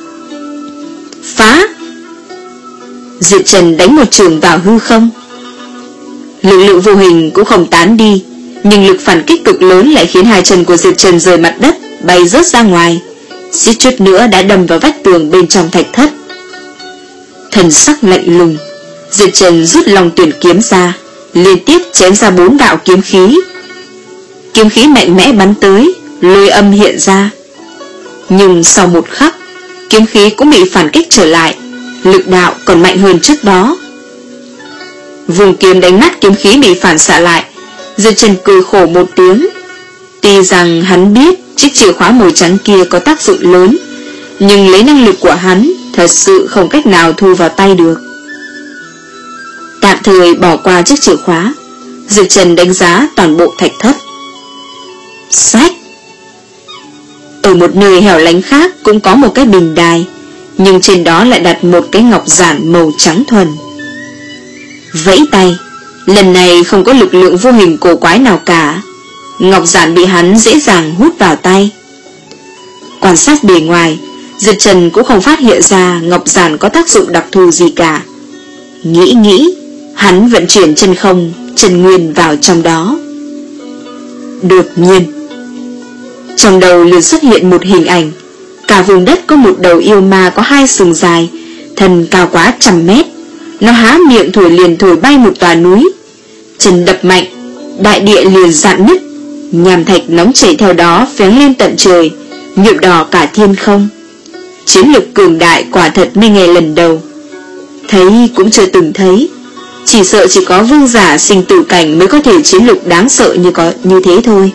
Phá! Diệp Trần đánh một chưởng vào hư không. Lực lượng vô hình cũng không tán đi, nhưng lực phản kích cực lớn lại khiến hai chân của Diệp Trần rời mặt đất, bay rớt ra ngoài, suýt chút nữa đã đâm vào vách tường bên trong thạch thất. Thần sắc lạnh lùng, Diệp Trần rút Long Tuyển kiếm ra, liên tiếp chém ra bốn đạo kiếm khí. Kiếm khí mạnh mẽ bắn tới, lôi âm hiện ra. Nhưng sau một khắc, kiếm khí cũng bị phản kích trở lại, lực đạo còn mạnh hơn trước đó. Vùng kiếm đánh nát kiếm khí bị phản xạ lại, Diệp Trần cười khổ một tiếng. Tuy rằng hắn biết chiếc chìa khóa màu trắng kia có tác dụng lớn, nhưng lấy năng lực của hắn thật sự không cách nào thu vào tay được. Tạm thời bỏ qua chiếc chìa khóa, Diệp Trần đánh giá toàn bộ thạch thất. Sách! Ở một nơi hẻo lánh khác cũng có một cái bình đài, nhưng trên đó lại đặt một cái ngọc giản màu trắng thuần. Vẫy tay, lần này không có lực lượng vô hình cổ quái nào cả, ngọc giản bị hắn dễ dàng hút vào tay. Quan sát bề ngoài, Diệp Trần cũng không phát hiện ra ngọc giản có tác dụng đặc thù gì cả. Nghĩ nghĩ, hắn vận chuyển chân không, chân nguyên vào trong đó. Đột nhiên, trong đầu liền xuất hiện một hình ảnh. Cả vùng đất có một đầu yêu ma có hai sừng dài, thân cao quá trăm mét. Nó há miệng thổi liền thổi bay một tòa núi. Chân đập mạnh, đại địa liền rạn nứt, nham thạch nóng chảy theo đó phén lên tận trời, nhuộm đỏ cả thiên không. Chiến lực cường đại quả thật mới nghe lần đầu, thấy cũng chưa từng thấy. Chỉ sợ chỉ có vương giả sinh tử cảnh mới có thể chiến lực đáng sợ như có như thế thôi.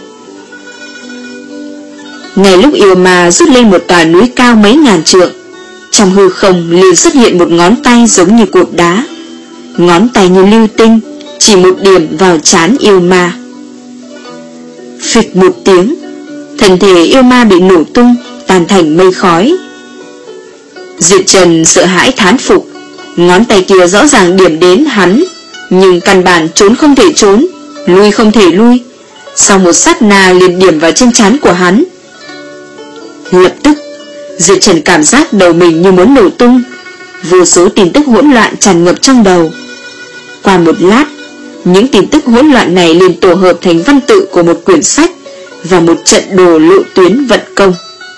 Ngay lúc yêu ma rút lên một tòa núi cao mấy ngàn trượng, trong hư không liền xuất hiện một ngón tay giống như cột đá. Ngón tay như lưu tinh, chỉ một điểm vào trán yêu ma. Phịch một tiếng, thân thể yêu ma bị nổ tung, tan thành mây khói. Diệp Trần sợ hãi thán phục, ngón tay kia rõ ràng điểm đến hắn, nhưng căn bản trốn không thể trốn, lui không thể lui. Sau một sát na liền điểm vào trên trán của hắn. Lập tức, Diệp Trần cảm giác đầu mình như muốn nổ tung, vô số tin tức hỗn loạn tràn ngập trong đầu. Qua một lát, những tin tức hỗn loạn này liền tổ hợp thành văn tự của một quyển sách và một trận đồ lộ tuyến vận công.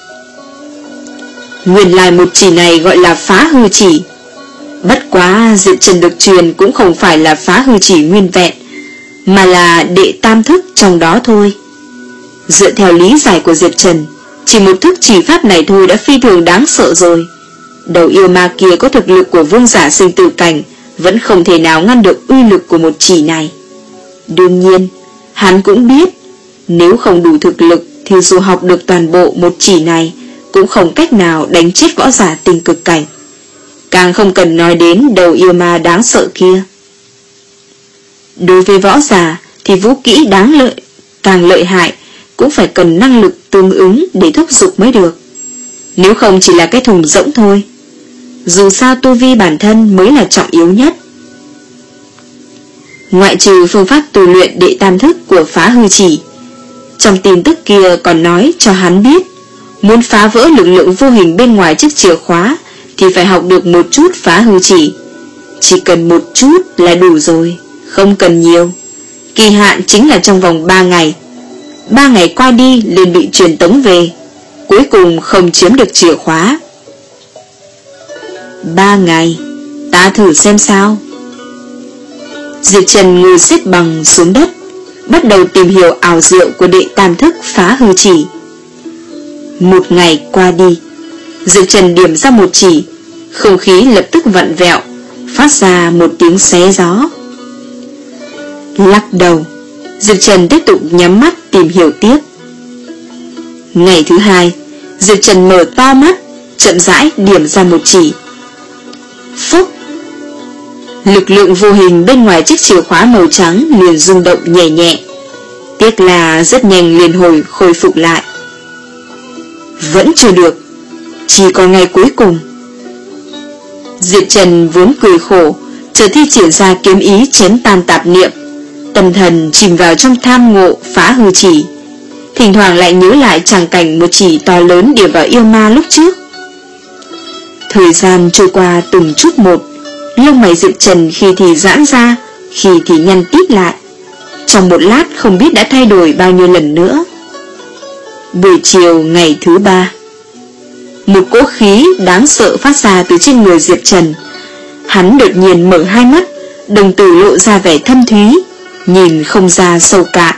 Nguyên lai một chỉ này gọi là phá hư chỉ. Bất quá Diệp Trần được truyền cũng không phải là phá hư chỉ nguyên vẹn, mà là đệ tam thức trong đó thôi. Dựa theo lý giải của Diệp Trần, chỉ một thức chỉ pháp này thôi đã phi thường đáng sợ rồi. Đầu yêu ma kia có thực lực của vương giả sinh tử cảnh, vẫn không thể nào ngăn được uy lực của một chỉ này. Đương nhiên, hắn cũng biết, nếu không đủ thực lực thì dù học được toàn bộ một chỉ này cũng không cách nào đánh chết võ giả tinh cực cảnh. Càng không cần nói đến đầu yêu ma đáng sợ kia. Đối với võ giả thì vũ kỹ đáng lợi, càng lợi hại cũng phải cần năng lực tương ứng để thúc giục mới được. Nếu không chỉ là cái thùng rỗng thôi. Dù sao tu vi bản thân mới là trọng yếu nhất. Ngoại trừ phương pháp tu luyện đệ tam thức của phá hư chỉ, trong tin tức kia còn nói cho hắn biết, muốn phá vỡ lực lượng vô hình bên ngoài chiếc chìa khóa thì phải học được một chút phá hư chỉ. Chỉ cần một chút là đủ rồi, không cần nhiều. Kỳ hạn chính là trong vòng ba ngày. Ba ngày qua đi liền bị truyền tống về, cuối cùng không chiếm được chìa khóa. Ba ngày, ta thử xem sao. Diệp Trần ngồi xếp bằng xuống đất, bắt đầu tìm hiểu ảo diệu của đệ tam thức phá hư chỉ. Một ngày qua đi, Diệp Trần điểm ra một chỉ, không khí lập tức vặn vẹo, phát ra một tiếng xé gió. Lắc đầu, Diệp Trần tiếp tục nhắm mắt tìm hiểu tiếp. Ngày thứ hai, Diệp Trần mở to mắt, chậm rãi điểm ra một chỉ. Phúc! Lực lượng vô hình bên ngoài chiếc chìa khóa màu trắng liền rung động nhẹ nhẹ. Tiếc là rất nhanh liền hồi khôi phục lại. Vẫn chưa được, chỉ còn ngày cuối cùng. Diệp Trần vốn cười khổ, chợt thi triển ra kiếm ý chém tan tạp niệm, tâm thần chìm vào trong tham ngộ phá hư chỉ. Thỉnh thoảng lại nhớ lại tràng cảnh một chỉ to lớn điểm vào yêu ma lúc trước. Thời gian trôi qua từng chút một, lông mày Diệp Trần khi thì giãn ra, khi thì nhăn tít lại. Trong một lát không biết đã thay đổi bao nhiêu lần nữa. Buổi chiều ngày thứ ba, một cỗ khí đáng sợ phát ra từ trên người Diệp Trần. Hắn đột nhiên mở hai mắt, đồng tử lộ ra vẻ thâm thúy, nhìn không ra sâu cạn.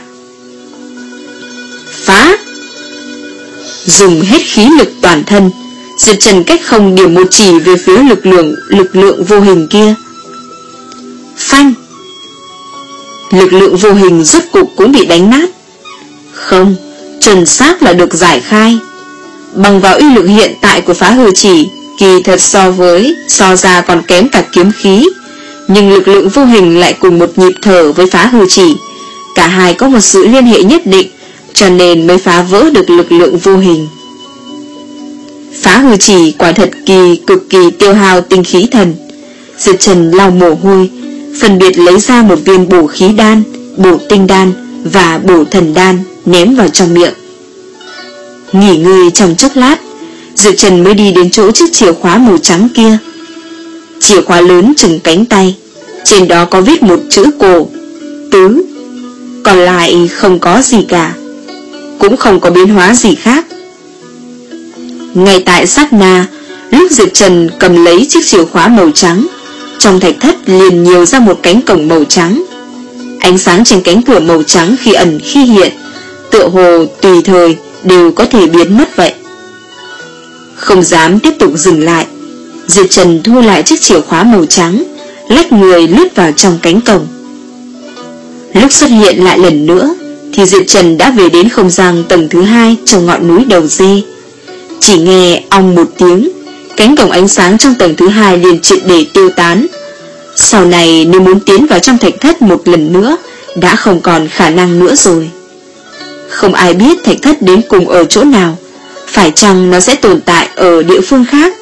Phá! Dùng hết khí lực toàn thân, Diệp Trần cách không điểm một chỉ về phía lực lượng lực lượng vô hình kia. Phanh! Lực lượng vô hình rốt cục cũng bị đánh nát. Không, chuẩn xác là được giải khai. Bằng vào uy lực hiện tại của phá hư chỉ, kỳ thật so với so ra còn kém cả kiếm khí, nhưng lực lượng vô hình lại cùng một nhịp thở với phá hư chỉ. Cả hai có một sự liên hệ nhất định, cho nên mới phá vỡ được lực lượng vô hình. Phá hư chỉ quả thật kỳ cực kỳ tiêu hao tinh khí thần. Diệp Trần lau mồ hôi, phân biệt lấy ra một viên bổ khí đan, bổ tinh đan và bổ thần đan ném vào trong miệng. Nghỉ ngơi trong chốc lát, Diệp Trần mới đi đến chỗ chiếc chìa khóa màu trắng kia. Chìa khóa lớn chừng cánh tay, trên đó có viết một chữ cổ, tứ. Còn lại không có gì cả, cũng không có biến hóa gì khác. Ngay tại sát na, lúc Diệp Trần cầm lấy chiếc chìa khóa màu trắng, trong thạch thất liền nhiều ra một cánh cổng màu trắng. Ánh sáng trên cánh cửa màu trắng khi ẩn khi hiện, tựa hồ tùy thời đều có thể biến mất vậy. Không dám tiếp tục dừng lại, Diệp Trần thu lại chiếc chìa khóa màu trắng, lách người lướt vào trong cánh cổng. Lúc xuất hiện lại lần nữa, thì Diệp Trần đã về đến không gian tầng thứ hai trong ngọn núi đầu dê. Chỉ nghe ong một tiếng, cánh cổng ánh sáng trong tầng thứ hai liền triệt để tiêu tán. Sau này nếu muốn tiến vào trong thạch thất một lần nữa, đã không còn khả năng nữa rồi. Không ai biết thạch thất đến cùng ở chỗ nào, phải chăng nó sẽ tồn tại ở địa phương khác.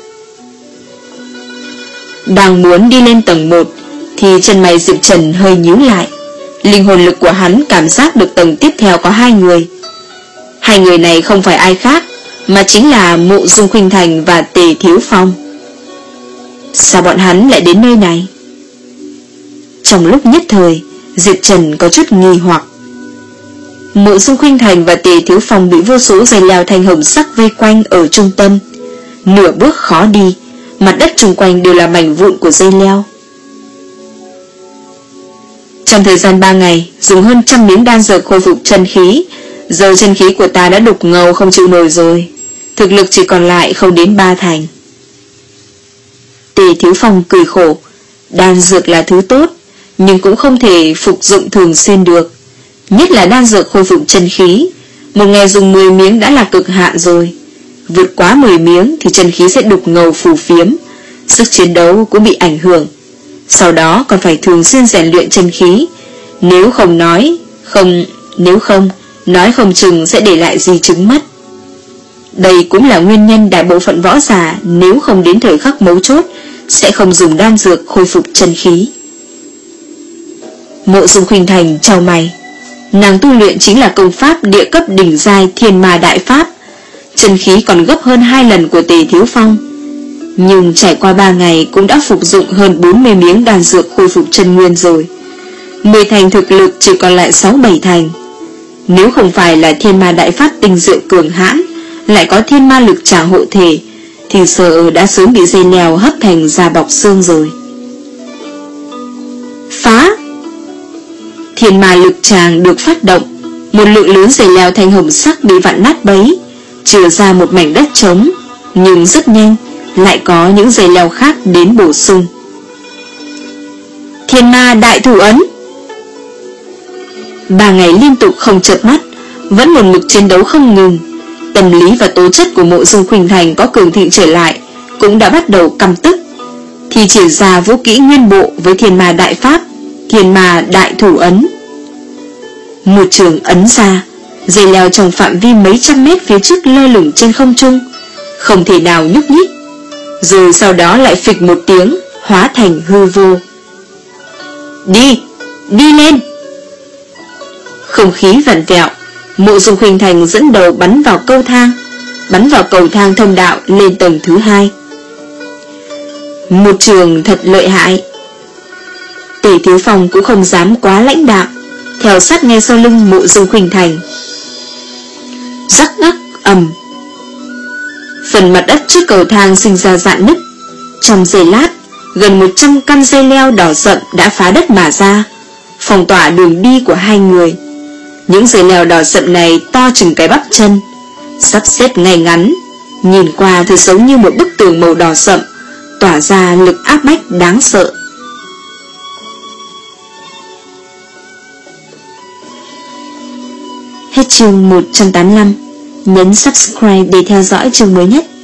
Đang muốn đi lên tầng một, thì chân mày Diệp Trần hơi nhíu lại. Linh hồn lực của hắn cảm giác được tầng tiếp theo có hai người. Hai người này không phải ai khác, mà chính là Mộ Dung Khuynh Thành và Tề Thiếu Phong. Sao bọn hắn lại đến nơi này? Trong lúc nhất thời, Diệp Trần có chút nghi hoặc. Mộ Dung Khuynh Thành và Tề Thiếu Phong bị vô số dây leo thanh hồng sắc vây quanh ở trung tâm, nửa bước khó đi, mặt đất xung quanh đều là mảnh vụn của dây leo. Trong thời gian ba ngày, dùng hơn trăm miếng đan dược khôi phục chân khí, giờ chân khí của ta đã đục ngầu không chịu nổi rồi, thực lực chỉ còn lại không đến ba thành. Tề Thiếu Phong cười khổ, đan dược là thứ tốt, nhưng cũng không thể phục dụng thường xuyên được, nhất là đan dược khôi phục chân khí. Một ngày dùng mười miếng đã là cực hạn rồi, vượt quá mười miếng thì chân khí sẽ đục ngầu phù phiếm, sức chiến đấu cũng bị ảnh hưởng. Sau đó còn phải thường xuyên rèn luyện chân khí, nếu không nói không nếu không nói không chừng sẽ để lại di chứng mất. Đây cũng là nguyên nhân đại bộ phận võ giả nếu không đến thời khắc mấu chốt sẽ không dùng đan dược khôi phục chân khí. Mộ Dung Khuynh Thành chau mày, nàng tu luyện chính là công pháp địa cấp đỉnh giai Thiên Ma Đại Pháp, chân khí còn gấp hơn hai lần của Tề Thiếu Phong, nhưng trải qua ba ngày cũng đã phục dụng hơn bốn mươi miếng đan dược khôi phục chân nguyên rồi. Mười thành thực lực chỉ còn lại sáu bảy thành. Nếu không phải là Thiên Ma Đại Pháp tinh diệu cường hãn, lại có thiên ma lực tràng hộ thể, thì sợ đã sớm bị dây leo hấp thành da bọc xương rồi. Phá! Thiên ma lực tràng được phát động, một lượng lớn dây leo thanh hồng sắc bị vặn nát bấy, chừa ra một mảnh đất trống, nhưng rất nhanh lại có những dây leo khác đến bổ sung. Thiên ma đại thủ ấn. Ba ngày liên tục không chợp mắt, vẫn một mực chiến đấu không ngừng. Tâm lý và tố chất của Mộ Dung Khuynh Thành có cường thịnh trở lại, cũng đã bắt đầu căm tức. Thì triển ra vũ kỹ nguyên bộ với Thiên Ma Đại Pháp, Thiên Ma Đại Thủ Ấn. Một trường ấn ra, dây leo trong phạm vi mấy trăm mét phía trước lơ lửng trên không trung, không thể nào nhúc nhích, rồi sau đó lại phịch một tiếng, hóa thành hư vô. Đi, đi lên. Không khí vặn vẹo, Mộ Dung Khuynh Thành dẫn đầu bắn vào cầu thang, bắn vào cầu thang thông đạo lên tầng thứ hai. Một trường thật lợi hại. Tề Thiếu Phong cũng không dám quá lãnh đạm, theo sát ngay sau lưng Mộ Dung Khuynh Thành. Rắc rắc ầm, phần mặt đất trước cầu thang sinh ra rạn nứt. Trong giây lát, gần một trăm căn dây leo đỏ sậm đã phá đất mà ra, phong tỏa đường đi của hai người. Những dây leo đỏ sậm này to chừng cái bắp chân, sắp xếp ngay ngắn, nhìn qua thật giống như một bức tường màu đỏ sậm, tỏa ra lực áp bách đáng sợ. Hết chương một trăm tám mươi lăm. Nhấn subscribe để theo dõi chương mới nhất.